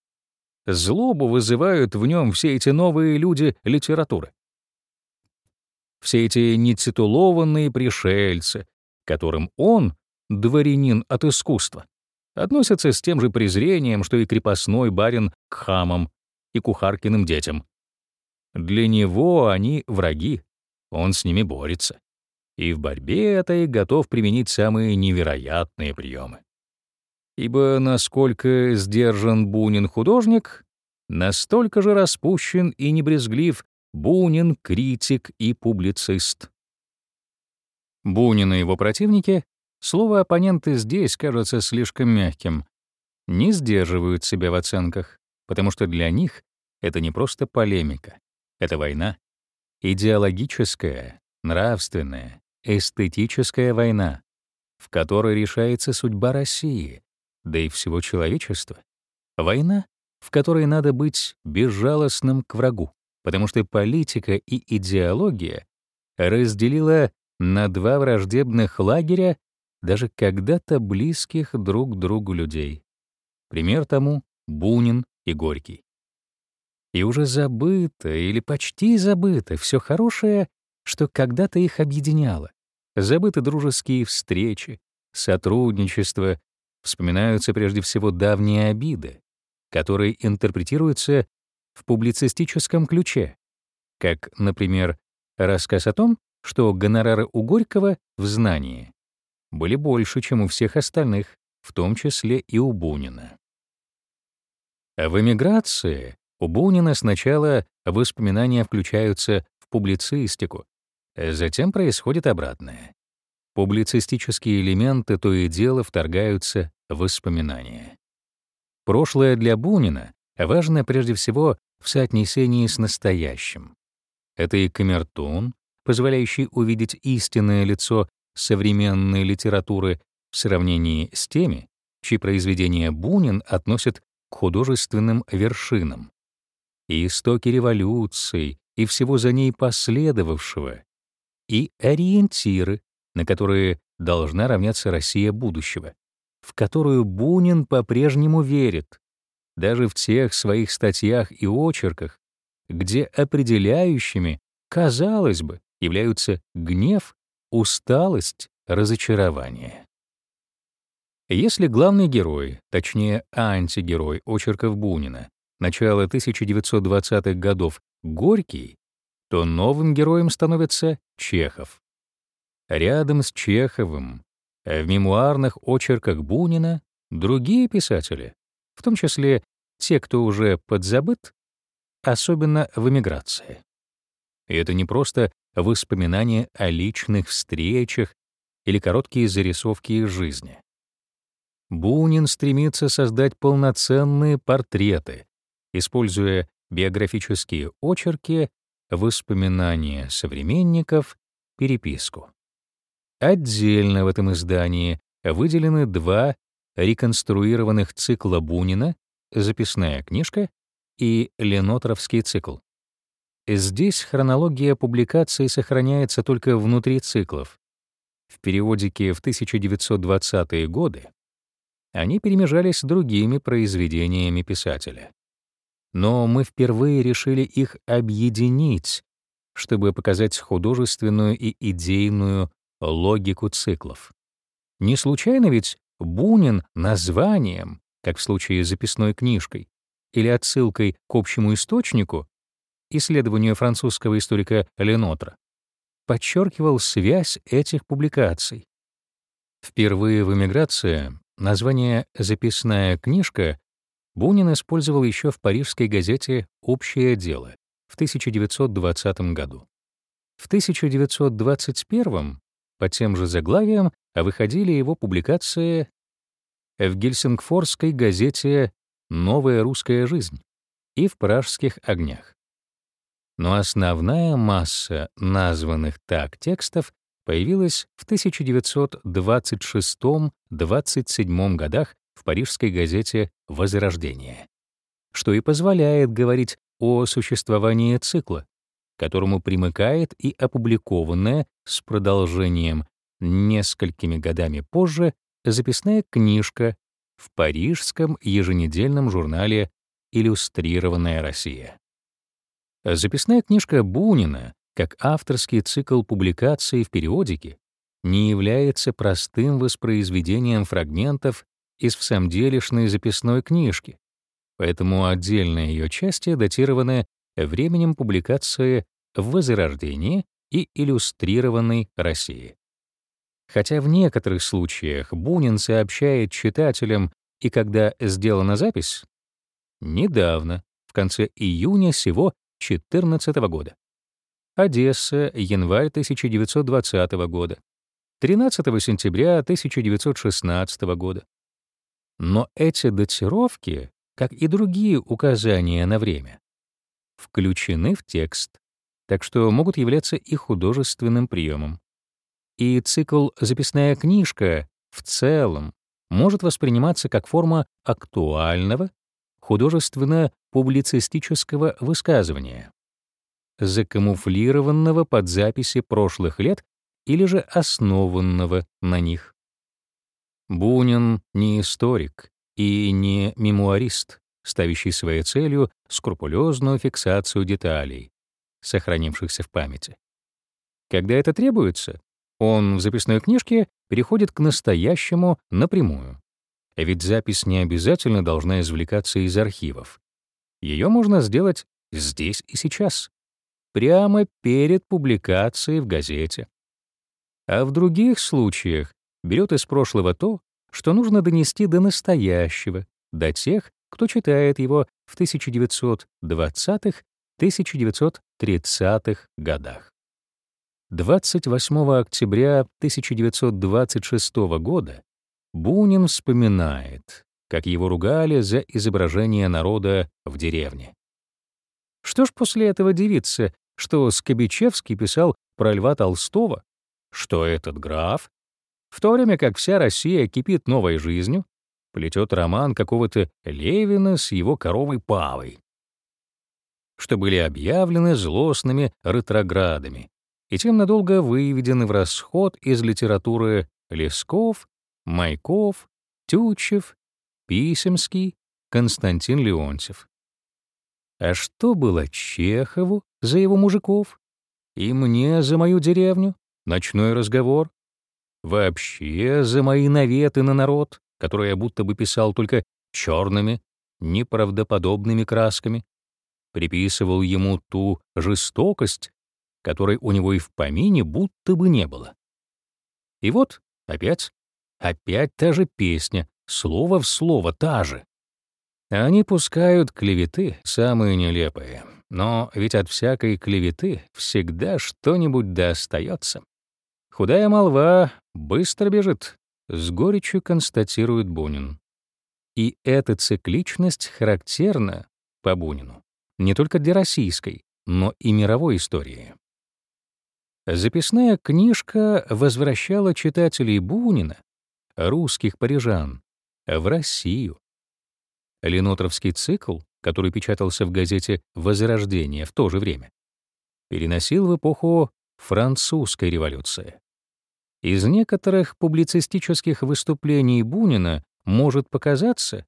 Злобу вызывают в нем все эти новые люди литературы. Все эти нетитулованные пришельцы, которым он, дворянин от искусства, относятся с тем же презрением, что и крепостной барин к хамам и кухаркиным детям. Для него они враги, он с ними борется. И в борьбе этой готов применить самые невероятные приемы. Ибо насколько сдержан Бунин-художник, настолько же распущен и небрезглив Бунин-критик и публицист. Бунин и его противники, слово «оппоненты» здесь кажется слишком мягким, не сдерживают себя в оценках, потому что для них это не просто полемика, это война. Идеологическая, нравственная, эстетическая война, в которой решается судьба России, да и всего человечества. Война, в которой надо быть безжалостным к врагу, потому что политика и идеология разделила на два враждебных лагеря даже когда-то близких друг другу людей. Пример тому — Бунин и Горький. И уже забыто или почти забыто все хорошее, что когда-то их объединяло. Забыты дружеские встречи, сотрудничество, вспоминаются прежде всего давние обиды, которые интерпретируются в публицистическом ключе, как, например, рассказ о том, что гонорары у Горького в «Знании» были больше, чем у всех остальных, в том числе и у Бунина. А в эмиграции у Бунина сначала воспоминания включаются в публицистику, а затем происходит обратное. Публицистические элементы то и дело вторгаются в воспоминания. Прошлое для Бунина важно прежде всего в соотнесении с настоящим. Это и камертон, позволяющий увидеть истинное лицо современной литературы в сравнении с теми, чьи произведения Бунин относит к художественным вершинам, и истоки революции, и всего за ней последовавшего, и ориентиры, на которые должна равняться Россия будущего, в которую Бунин по-прежнему верит, даже в тех своих статьях и очерках, где определяющими, казалось бы, являются гнев, усталость, разочарование. Если главный герой, точнее антигерой очерков Бунина, начала тысяча девятьсот двадцатых годов Горький, то новым героем становится Чехов. Рядом с Чеховым, в мемуарных очерках Бунина другие писатели, в том числе те, кто уже подзабыт, особенно в эмиграции. И это не просто воспоминания о личных встречах или короткие зарисовки из жизни. Бунин стремится создать полноценные портреты, используя биографические очерки, воспоминания современников, переписку. Отдельно в этом издании выделены два реконструированных цикла Бунина «Записная книжка» и «Ленотровский цикл». Здесь хронология публикаций сохраняется только внутри циклов. В периодике в тысяча девятьсот двадцатые годы они перемежались с другими произведениями писателя. Но мы впервые решили их объединить, чтобы показать художественную и идейную логику циклов. Не случайно ведь Бунин названием, как в случае с записной книжкой, или отсылкой к общему источнику, исследованию французского историка Ленотра, подчеркивал связь этих публикаций. Впервые в эмиграции название «записная книжка» Бунин использовал еще в парижской газете «Общее дело» в тысяча девятьсот двадцатом году. В тысяча девятьсот двадцать первом под тем же заглавием выходили его публикации в гельсингфорской газете «Новая русская жизнь» и в «Пражских огнях». Но основная масса названных так текстов появилась в тысяча девятьсот двадцать шестом — двадцать седьмом годах в парижской газете «Возрождение», что и позволяет говорить о существовании цикла, которому примыкает и опубликованная с продолжением несколькими годами позже записная книжка в парижском еженедельном журнале «Иллюстрированная Россия». Записная книжка Бунина, как авторский цикл публикаций в периодике, не является простым воспроизведением фрагментов из всамделишной записной книжки, поэтому отдельные ее части датированы временем публикации в «Возрождении» и «Иллюстрированной России». Хотя в некоторых случаях Бунин сообщает читателям и когда сделана запись, недавно, в конце июня сего четырнадцатого года. Одесса, январь тысяча девятьсот двадцатого года. тринадцатого сентября тысяча девятьсот шестнадцатого года. Но эти датировки, как и другие указания на время, включены в текст, так что могут являться и художественным приемом. И цикл «Записная книжка» в целом может восприниматься как форма актуального, художественно-публицистического высказывания, закамуфлированного под записи прошлых лет или же основанного на них. Бунин не историк и не мемуарист, ставящий своей целью скрупулезную фиксацию деталей, сохранившихся в памяти. Когда это требуется, он в записной книжке переходит к настоящему напрямую. Ведь запись не обязательно должна извлекаться из архивов. Ее можно сделать здесь и сейчас, прямо перед публикацией в газете. А в других случаях берет из прошлого то, что нужно донести до настоящего, до тех, кто читает его в тысяча девятьсот двадцатых — тысяча девятьсот тридцатых годах. двадцать восьмого октября тысяча девятьсот двадцать шестого года Бунин вспоминает, как его ругали за изображение народа в деревне. Что ж после этого дивиться, что Скобичевский писал про Льва Толстого, что этот граф, в то время как вся Россия кипит новой жизнью, плетет роман какого-то Левина с его коровой Павой, что были объявлены злостными ретроградами и тем надолго выведены в расход из литературы Лесков, Майков, Тютчев, Писемский, Константин Леонтьев. А что было Чехову за его мужиков? И мне за мою деревню? Ночной разговор? Вообще за мои наветы на народ, которые я будто бы писал только черными, неправдоподобными красками? Приписывал ему ту жестокость, которой у него и в помине будто бы не было. И вот опять, опять та же песня, слово в слово та же. Они пускают клеветы, самые нелепые, но ведь от всякой клеветы всегда что-нибудь да остается. Худая молва быстро бежит, с горечью констатирует Бунин. И эта цикличность характерна по Бунину не только для российской, но и мировой истории. Записная книжка возвращала читателей Бунина, русских парижан, в Россию. Ленотровский цикл, который печатался в газете «Возрождение» в то же время, переносил в эпоху французской революции. Из некоторых публицистических выступлений Бунина может показаться,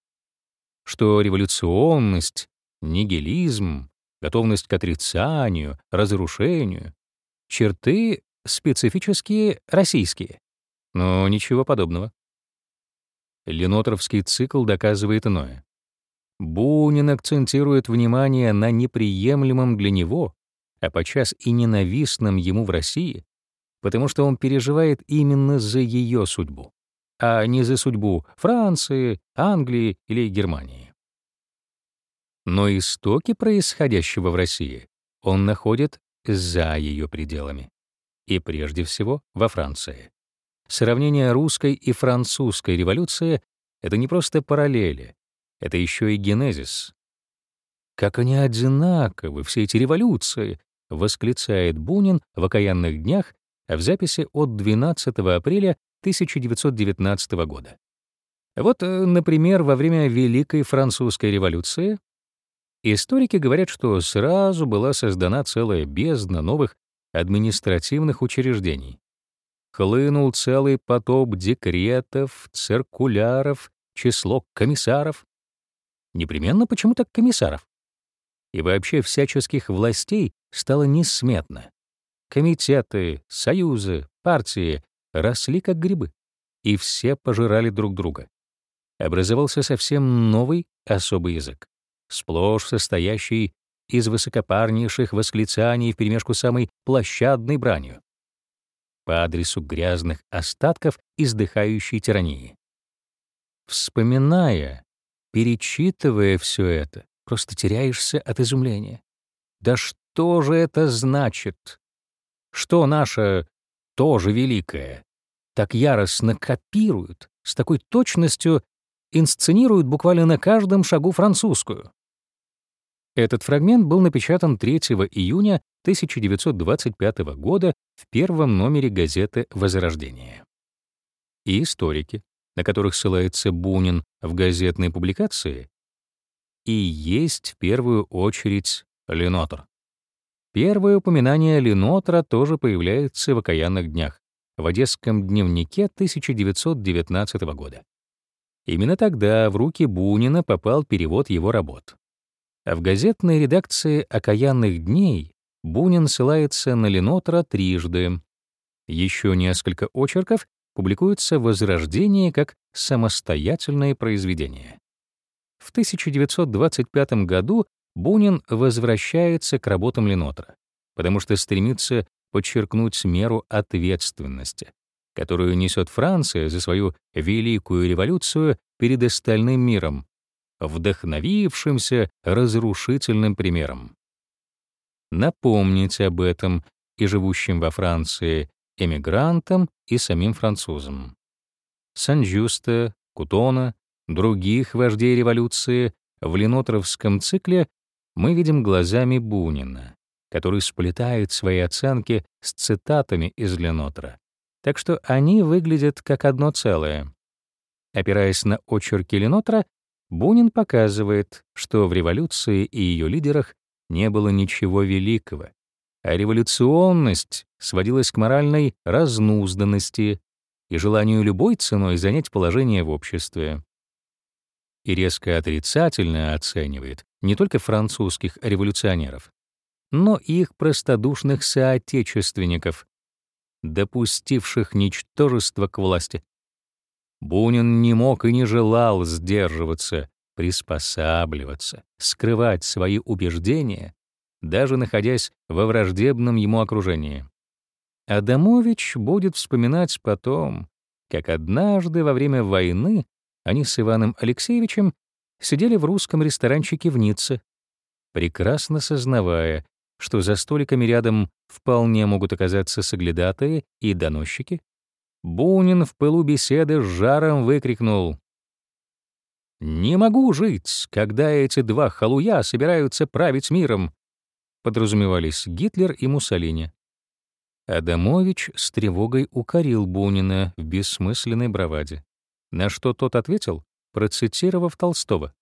что революционность, нигилизм, готовность к отрицанию, разрушению — черты специфические российские. Но ничего подобного. Ленотровский цикл доказывает иное. Бунин акцентирует внимание на неприемлемом для него, а подчас и ненавистном ему в России, потому что он переживает именно за ее судьбу, а не за судьбу Франции, Англии или Германии. Но истоки происходящего в России он находит за ее пределами, и прежде всего во Франции. Сравнение русской и французской революции — это не просто параллели, это еще и генезис. «Как они одинаковы, все эти революции!» — восклицает Бунин в «Окаянных днях» в записи от двенадцатого апреля тысяча девятьсот девятнадцатого года. Вот, например, во время Великой Французской революции Историки говорят, что сразу была создана целая бездна новых административных учреждений. Хлынул целый поток декретов, циркуляров, число комиссаров. Непременно почему-то комиссаров. И вообще всяческих властей стало несметно. Комитеты, союзы, партии росли как грибы, и все пожирали друг друга. Образовался совсем новый особый язык, сплошь состоящий из высокопарнейших восклицаний вперемешку с самой площадной бранью по адресу грязных остатков издыхающей тирании. Вспоминая, перечитывая все это, просто теряешься от изумления. Да что же это значит? Что наше тоже великое так яростно копируют, с такой точностью инсценируют буквально на каждом шагу французскую? Этот фрагмент был напечатан третьего июня тысяча девятьсот двадцать пятого года в первом номере газеты «Возрождение». И историки, на которых ссылается Бунин в газетной публикации, и есть в первую очередь Ленотр. Первое упоминание Ленотра тоже появляется в «Окаянных днях» в Одесском дневнике тысяча девятьсот девятнадцатого года. Именно тогда в руки Бунина попал перевод его работ. А в газетной редакции «Окаянных дней» Бунин ссылается на Ленотра трижды. Еще несколько очерков публикуются в «Возрождении» как самостоятельные произведения. В тысяча девятьсот двадцать пятом году Бунин возвращается к работам Ленотра, потому что стремится подчеркнуть меру ответственности, которую несет Франция за свою великую революцию перед остальным миром, вдохновившимся разрушительным примером. Напомнить об этом и живущим во Франции эмигрантам и самим французам. Сан-Жюста, Кутона, других вождей революции в ленотровском цикле мы видим глазами Бунина, который сплетает свои оценки с цитатами из Ленотра, так что они выглядят как одно целое. Опираясь на очерки Ленотра, Бунин показывает, что в революции и ее лидерах не было ничего великого, а революционность сводилась к моральной разнузданности и желанию любой ценой занять положение в обществе. И резко отрицательно оценивает не только французских революционеров, но и их простодушных соотечественников, допустивших ничтожество к власти. Бунин не мог и не желал сдерживаться, приспосабливаться, скрывать свои убеждения, даже находясь во враждебном ему окружении. Адамович будет вспоминать потом, как однажды во время войны они с Иваном Алексеевичем сидели в русском ресторанчике в Ницце, прекрасно сознавая, что за столиками рядом вполне могут оказаться соглядатые и доносчики. Бунин в пылу беседы с жаром выкрикнул: «Не могу жить, когда эти два халуя собираются править миром!» Подразумевались Гитлер и Муссолини. Адамович с тревогой укорил Бунина в бессмысленной браваде, на что тот ответил, процитировав Толстого: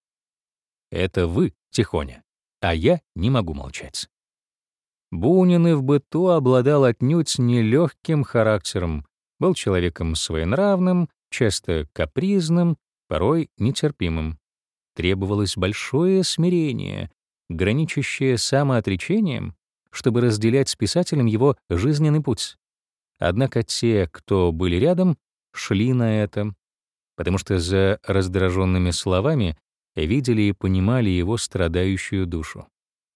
«Это вы, Тихоня, а я не могу молчать». Бунин и в быту обладал отнюдь нелегким характером, был человеком своенравным, часто капризным, порой нетерпимым. Требовалось большое смирение, граничащее самоотречением, чтобы разделять с писателем его жизненный путь. Однако те, кто были рядом, шли на это, потому что за раздраженными словами видели и понимали его страдающую душу.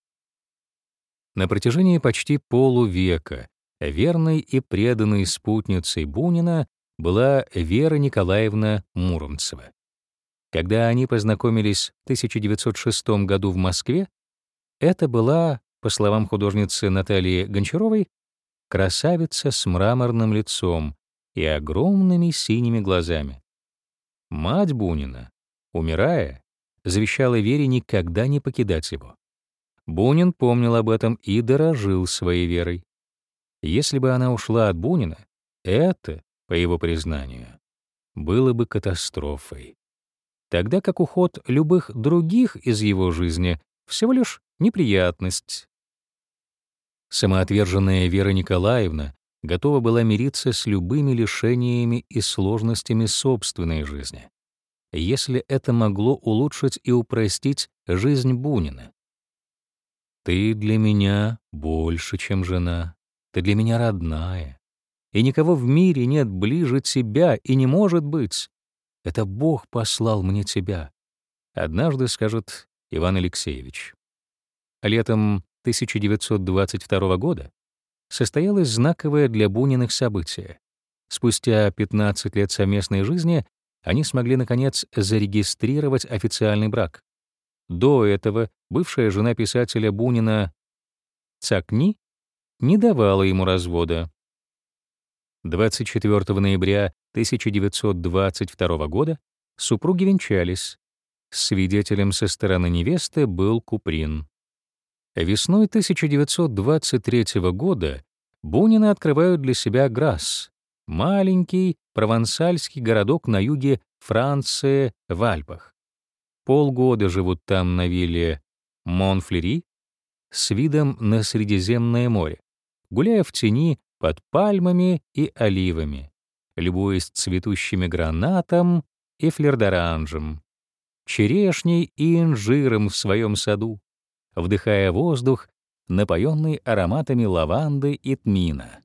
На протяжении почти полувека верной и преданной спутницей Бунина была Вера Николаевна Муромцева. Когда они познакомились в тысяча девятьсот шестом году в Москве, это была, по словам художницы Натальи Гончаровой, красавица с мраморным лицом и огромными синими глазами. Мать Бунина, умирая, завещала Вере никогда не покидать его. Бунин помнил об этом и дорожил своей Верой. Если бы она ушла от Бунина, это, по его признанию, было бы катастрофой. Тогда как уход любых других из его жизни Всего лишь неприятность. Самоотверженная Вера Николаевна готова была мириться с любыми лишениями и сложностями собственной жизни, если это могло улучшить и упростить жизнь Бунина. «Ты для меня больше, чем жена, ты для меня родная, и никого в мире нет ближе тебя и не может быть. Это Бог послал мне тебя», — однажды скажет Иван Алексеевич. Летом тысяча девятьсот двадцать второго года состоялось знаковое для Буниных событие. Спустя пятнадцать лет совместной жизни они смогли, наконец, зарегистрировать официальный брак. До этого бывшая жена писателя Бунина Цакни не давала ему развода. двадцать четвёртого ноября тысяча девятьсот двадцать второго года супруги венчались. Свидетелем со стороны невесты был Куприн. Весной тысяча девятьсот двадцать третьего года Бунины открывают для себя Грасс, маленький провансальский городок на юге Франции в Альпах. Полгода живут там на вилле Монфлери с видом на Средиземное море, гуляя в тени под пальмами и оливами, любуясь цветущими гранатом и флердоранжем, черешней и инжиром в своем саду, вдыхая воздух, напоенный ароматами лаванды и тмина.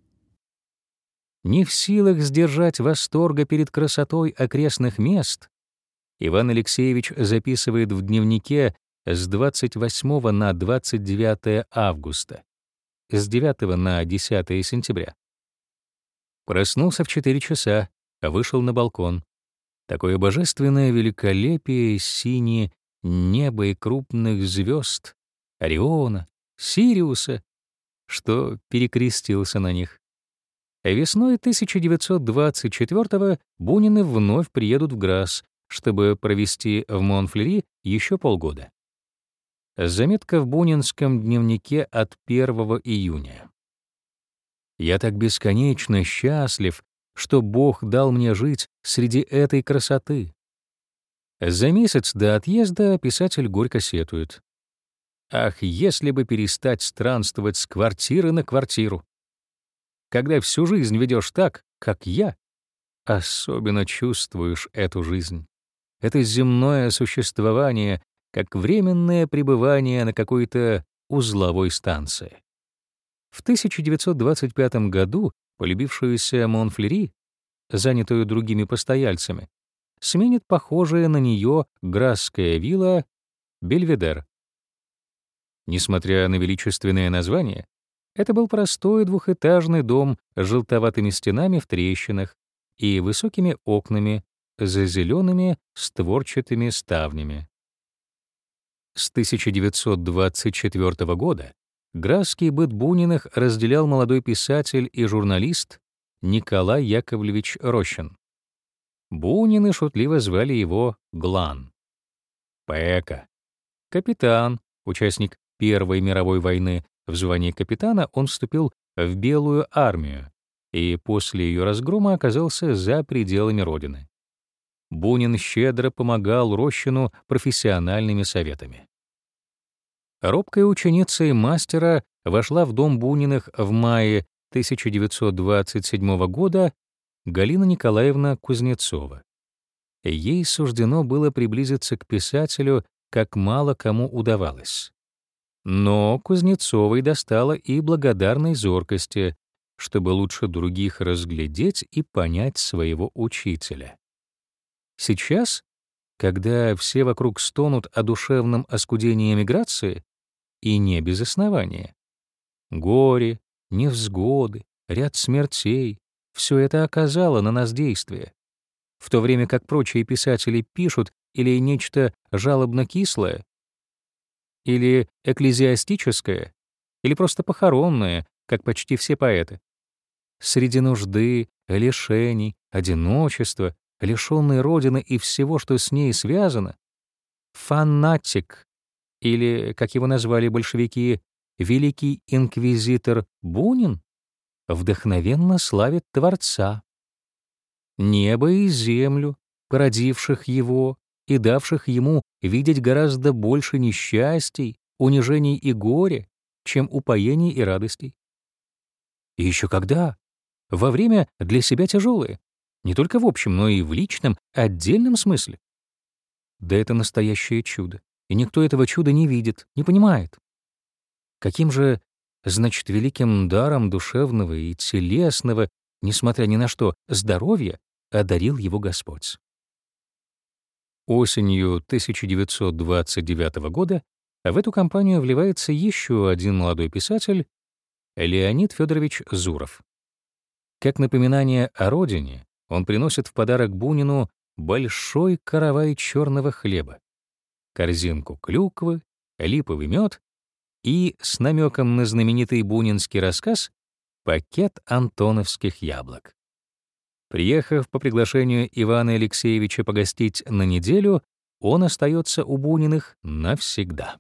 Не в силах сдержать восторга перед красотой окрестных мест, Иван Алексеевич записывает в дневнике с двадцать восьмого на двадцать девятое августа, с девятого на десятое сентября. Проснулся в четыре часа, вышел на балкон. Такое божественное великолепие синее неба и крупных звезд, Ориона, Сириуса, что перекрестился на них. Весной тысяча девятьсот двадцать четвёртого Бунины вновь приедут в Грасс, чтобы провести в Монфлери еще полгода. Заметка в бунинском дневнике от первого июня. «Я так бесконечно счастлив, что Бог дал мне жить среди этой красоты». За месяц до отъезда писатель горько сетует: «Ах, если бы перестать странствовать с квартиры на квартиру! Когда всю жизнь ведешь так, как я, особенно чувствуешь эту жизнь. Это земное существование, как временное пребывание на какой-то узловой станции». В тысяча девятьсот двадцать пятом году полюбившуюся Монфлери, занятую другими постояльцами, сменит похожая на нее грасская вилла Бельведер. Несмотря на величественное название, это был простой двухэтажный дом с желтоватыми стенами в трещинах и высокими окнами за зелеными створчатыми ставнями. С тысяча девятьсот двадцать четвёртого года грасский быт Буниных разделял молодой писатель и журналист Николай Яковлевич Рощин. Бунины шутливо звали его Глан. Пэка. Капитан, участник Первой мировой войны, в звании капитана он вступил в Белую армию и после ее разгрома оказался за пределами родины. Бунин щедро помогал Рощину профессиональными советами. Робкая ученица и мастера вошла в дом Буниных в мае тысяча девятьсот двадцать седьмого года Галина Николаевна Кузнецова. Ей суждено было приблизиться к писателю, как мало кому удавалось. Но Кузнецовой достало и благодарной зоркости, чтобы лучше других разглядеть и понять своего учителя. Сейчас, когда все вокруг стонут о душевном оскудении эмиграции, и не без основания, горе, невзгоды, ряд смертей — все это оказало на нас действие. В то время как прочие писатели пишут или нечто жалобно-кислое, или экклезиастическое, или просто похоронное, как почти все поэты. Среди нужды, лишений, одиночества, лишённой родины и всего, что с ней связано, фанатик, или, как его назвали большевики, великий инквизитор Бунин, вдохновенно славит Творца. Небо и землю, породивших его и давших ему видеть гораздо больше несчастий, унижений и горя, чем упоений и радостей. И еще когда? Во время для себя тяжелое. Не только в общем, но и в личном, отдельном смысле. Да это настоящее чудо. И никто этого чуда не видит, не понимает. Каким же, значит, великим даром душевного и телесного, несмотря ни на что, здоровья, одарил его Господь. Осенью тысяча девятьсот двадцать девятого года в эту компанию вливается еще один молодой писатель — Леонид Федорович Зуров. Как напоминание о родине, он приносит в подарок Бунину большой каравай черного хлеба, корзинку клюквы, липовый мед и, с намеком на знаменитый бунинский рассказ, пакет антоновских яблок. Приехав по приглашению Ивана Алексеевича погостить на неделю, он остается у Буниных навсегда.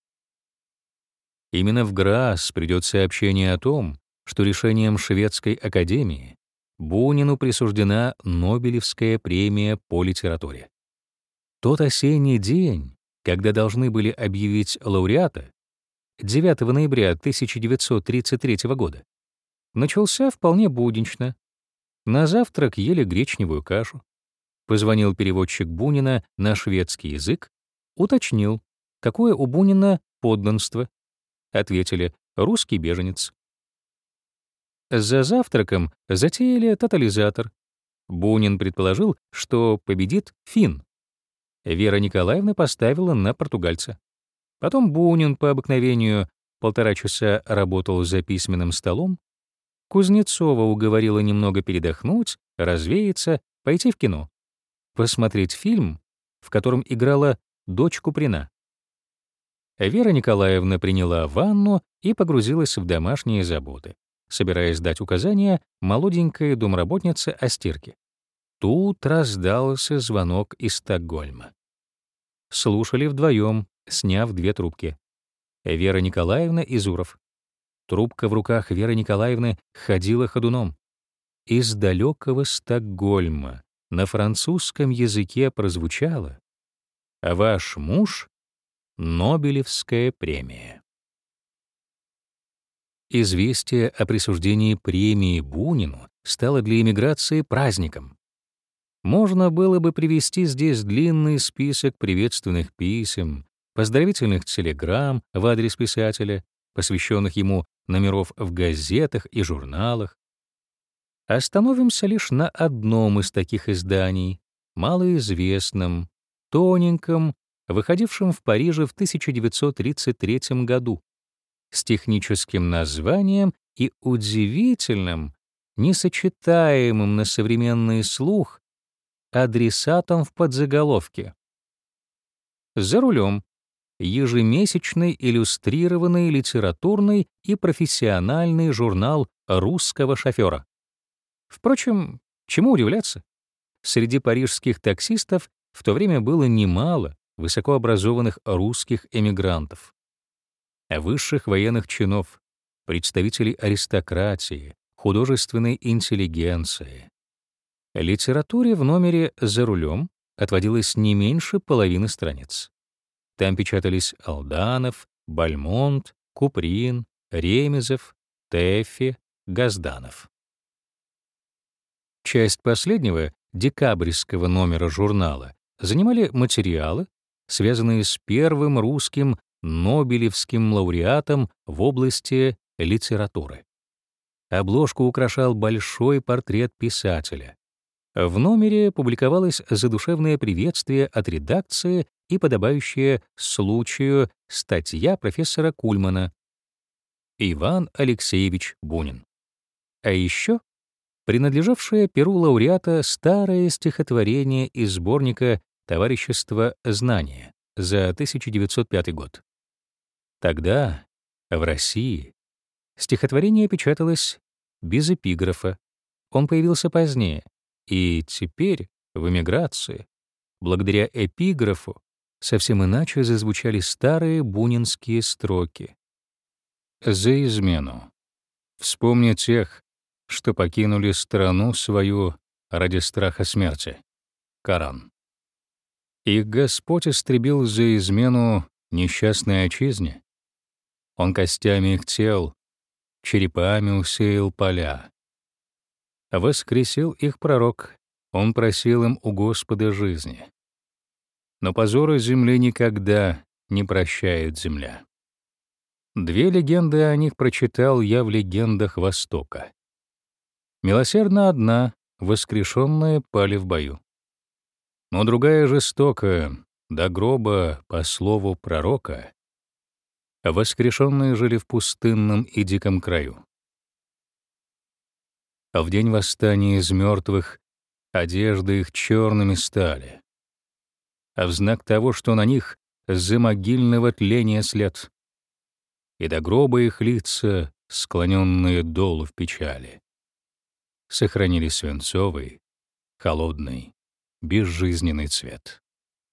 Именно в Граац придет сообщение о том, что решением Шведской академии Бунину присуждена Нобелевская премия по литературе. Тот осенний день, когда должны были объявить лауреата, девятого ноября тысяча девятьсот тридцать третьего года, начался вполне буднично. На завтрак ели гречневую кашу. Позвонил переводчик Бунина на шведский язык, уточнил, какое у Бунина подданство. Ответили: русский беженец. За завтраком затеяли тотализатор. Бунин предположил, что победит финн. Вера Николаевна поставила на португальца. Потом Бунин по обыкновению полтора часа работал за письменным столом. Кузнецова уговорила немного передохнуть, развеяться, пойти в кино, посмотреть фильм, в котором играла дочь Куприна. Вера Николаевна приняла ванну и погрузилась в домашние заботы, собираясь дать указания молоденькой домработнице о стирке. Тут раздался звонок из Стокгольма. Слушали вдвоем, сняв две трубки. Вера Николаевна и Зуров. Трубка в руках Веры Николаевны ходила ходуном. Из далекого Стокгольма на французском языке прозвучало: «А ваш муж — Нобелевская премия». Известие о присуждении премии Бунину стало для эмиграции праздником. Можно было бы привести здесь длинный список приветственных писем, поздравительных телеграмм в адрес писателя, посвященных ему номеров в газетах и журналах. Остановимся лишь на одном из таких изданий, малоизвестном, тоненьком, выходившем в Париже в тысяча девятьсот тридцать третьем году, с техническим названием и удивительным, несочетаемым на современный слух, адресатом в подзаголовке. «За рулем» — ежемесячный иллюстрированный литературный и профессиональный журнал русского шофера. Впрочем, чему удивляться? Среди парижских таксистов в то время было немало высокообразованных русских эмигрантов. Высших военных чинов, представителей аристократии, художественной интеллигенции. Литературе в номере «За рулем» отводилось не меньше половины страниц. Там печатались Алданов, Бальмонт, Куприн, Ремезов, Тэффи, Газданов. Часть последнего, декабрьского номера журнала, занимали материалы, связанные с первым русским Нобелевским лауреатом в области литературы. Обложку украшал большой портрет писателя. В номере публиковалось задушевное приветствие от редакции и подобающая случаю статья профессора Кульмана «Иван Алексеевич Бунин». А еще принадлежавшее перу лауреата старое стихотворение из сборника «Товарищество знания» за тысяча девятьсот пятый год. Тогда, в России, стихотворение печаталось без эпиграфа. Он появился позднее, и теперь, в эмиграции, благодаря эпиграфу, совсем иначе зазвучали старые бунинские строки. «За измену. Вспомни тех, что покинули страну свою ради страха смерти». Коран. Их Господь истребил за измену несчастной отчизне, Он костями их тел, черепами усеял поля. Воскресил их пророк, он просил им у Господа жизни. Но позоры земли никогда не прощает земля. Две легенды о них прочитал я в легендах Востока. Милосердна одна, воскрешенные пали в бою. Но другая жестокая, до гроба, по слову пророка, воскрешенные жили в пустынном и диком краю. А в день восстания из мертвых одежды их черными стали, а в знак того, что на них замогильного тления след, и до гроба их лица, склоненные долу в печали, сохранили свинцовый, холодный, безжизненный цвет.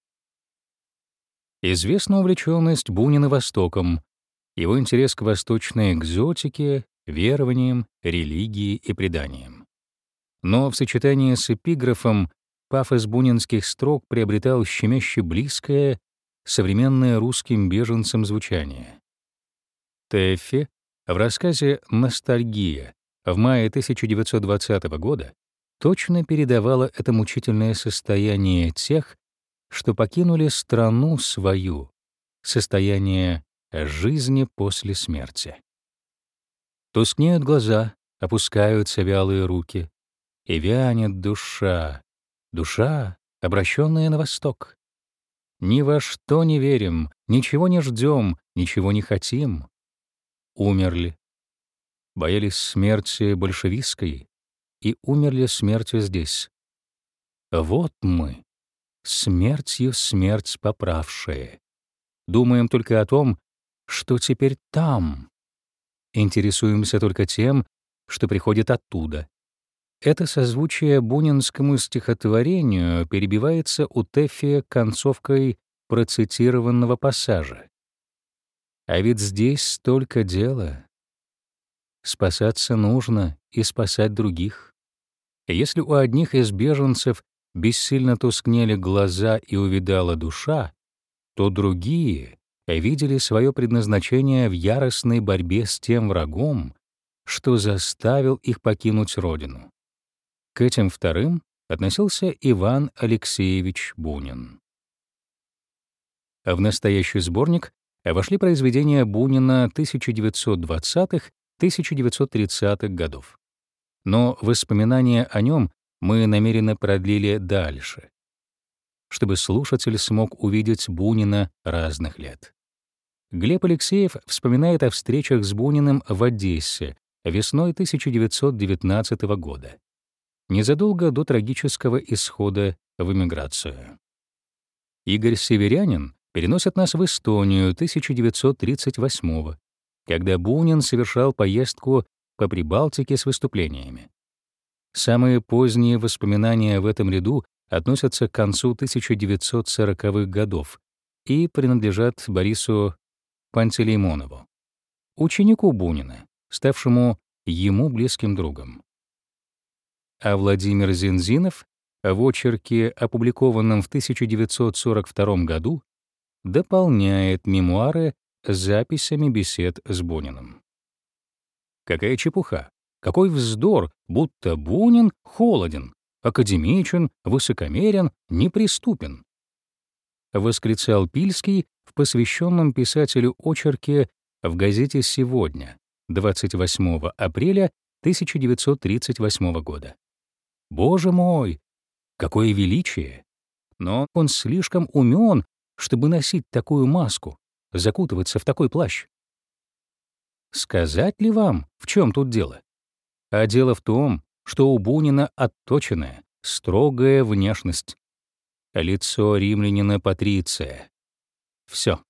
Известна увлеченность Бунина Востоком, его интерес к восточной экзотике, верованиям, религии и преданиям. Но в сочетании с эпиграфом пафос бунинских строк приобретал щемяще близкое, современное русским беженцам звучание. Тэффи в рассказе «Ностальгия» в мае тысяча девятьсот двадцатого года точно передавала это мучительное состояние тех, что покинули страну свою, состояние жизни после смерти. Тускнеют глаза, опускаются вялые руки, и вянет душа, душа, обращенная на восток. Ни во что не верим, ничего не ждем, ничего не хотим. Умерли. Боялись смерти большевистской и умерли смертью здесь. Вот мы, смертью смерть поправшие. Думаем только о том, что теперь там. Интересуемся только тем, что приходит оттуда. Это созвучие бунинскому стихотворению перебивается у Тэффи концовкой процитированного пассажа. А ведь здесь столько дела. Спасаться нужно и спасать других. И если у одних из беженцев бессильно тускнели глаза и увядала душа, то другие видели свое предназначение в яростной борьбе с тем врагом, что заставил их покинуть родину. К этим вторым относился Иван Алексеевич Бунин. В настоящий сборник вошли произведения Бунина тысяча девятьсот двадцатых — тысяча девятьсот тридцатых годов. Но воспоминания о нем мы намеренно продлили дальше, чтобы слушатель смог увидеть Бунина разных лет. Глеб Алексеев вспоминает о встречах с Буниным в Одессе весной тысяча девятьсот девятнадцатого года, незадолго до трагического исхода в эмиграцию. Игорь Северянин переносит нас в Эстонию тысяча девятьсот тридцать восьмого, когда Бунин совершал поездку по Прибалтике с выступлениями. Самые поздние воспоминания в этом ряду относятся к концу тысяча девятьсот сороковых годов и принадлежат Борису Пантелеймонову, ученику Бунина, ставшему ему близким другом. А Владимир Зинзинов в очерке, опубликованном в тысяча девятьсот сорок втором году, дополняет мемуары записями бесед с Буниным. Какая чепуха! Какой вздор, будто Бунин холоден, академичен, высокомерен, неприступен! Восклицал Пильский в посвященном писателю очерке в газете «Сегодня» двадцать восьмого апреля тысяча девятьсот тридцать восьмого года. Боже мой, какое величие! Но он слишком умен, чтобы носить такую маску, закутываться в такой плащ. Сказать ли вам, в чем тут дело? А дело в том, что у Бунина отточенная, строгая внешность. Лицо римлянина Патриция. Все.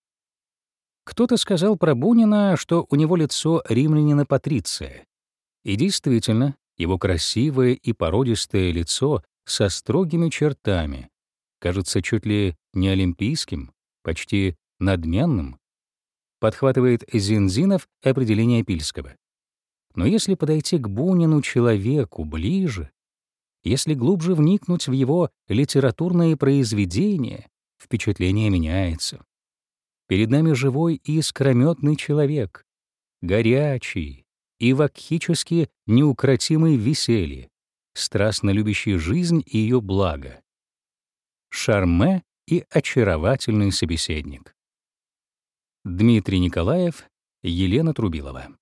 Кто-то сказал про Бунина, что у него лицо римлянина Патриция. И действительно, его красивое и породистое лицо со строгими чертами кажется чуть ли не олимпийским, почти надменным, подхватывает Зинзинов определение Пильского. Но если подойти к Бунину человеку ближе, если глубже вникнуть в его литературные произведения, впечатление меняется. Перед нами живой и искрометный человек, горячий и вакхически неукротимый в веселье, страстно любящий жизнь и ее благо. Шарме и очаровательный собеседник. Дмитрий Николаев, Елена Трубилова.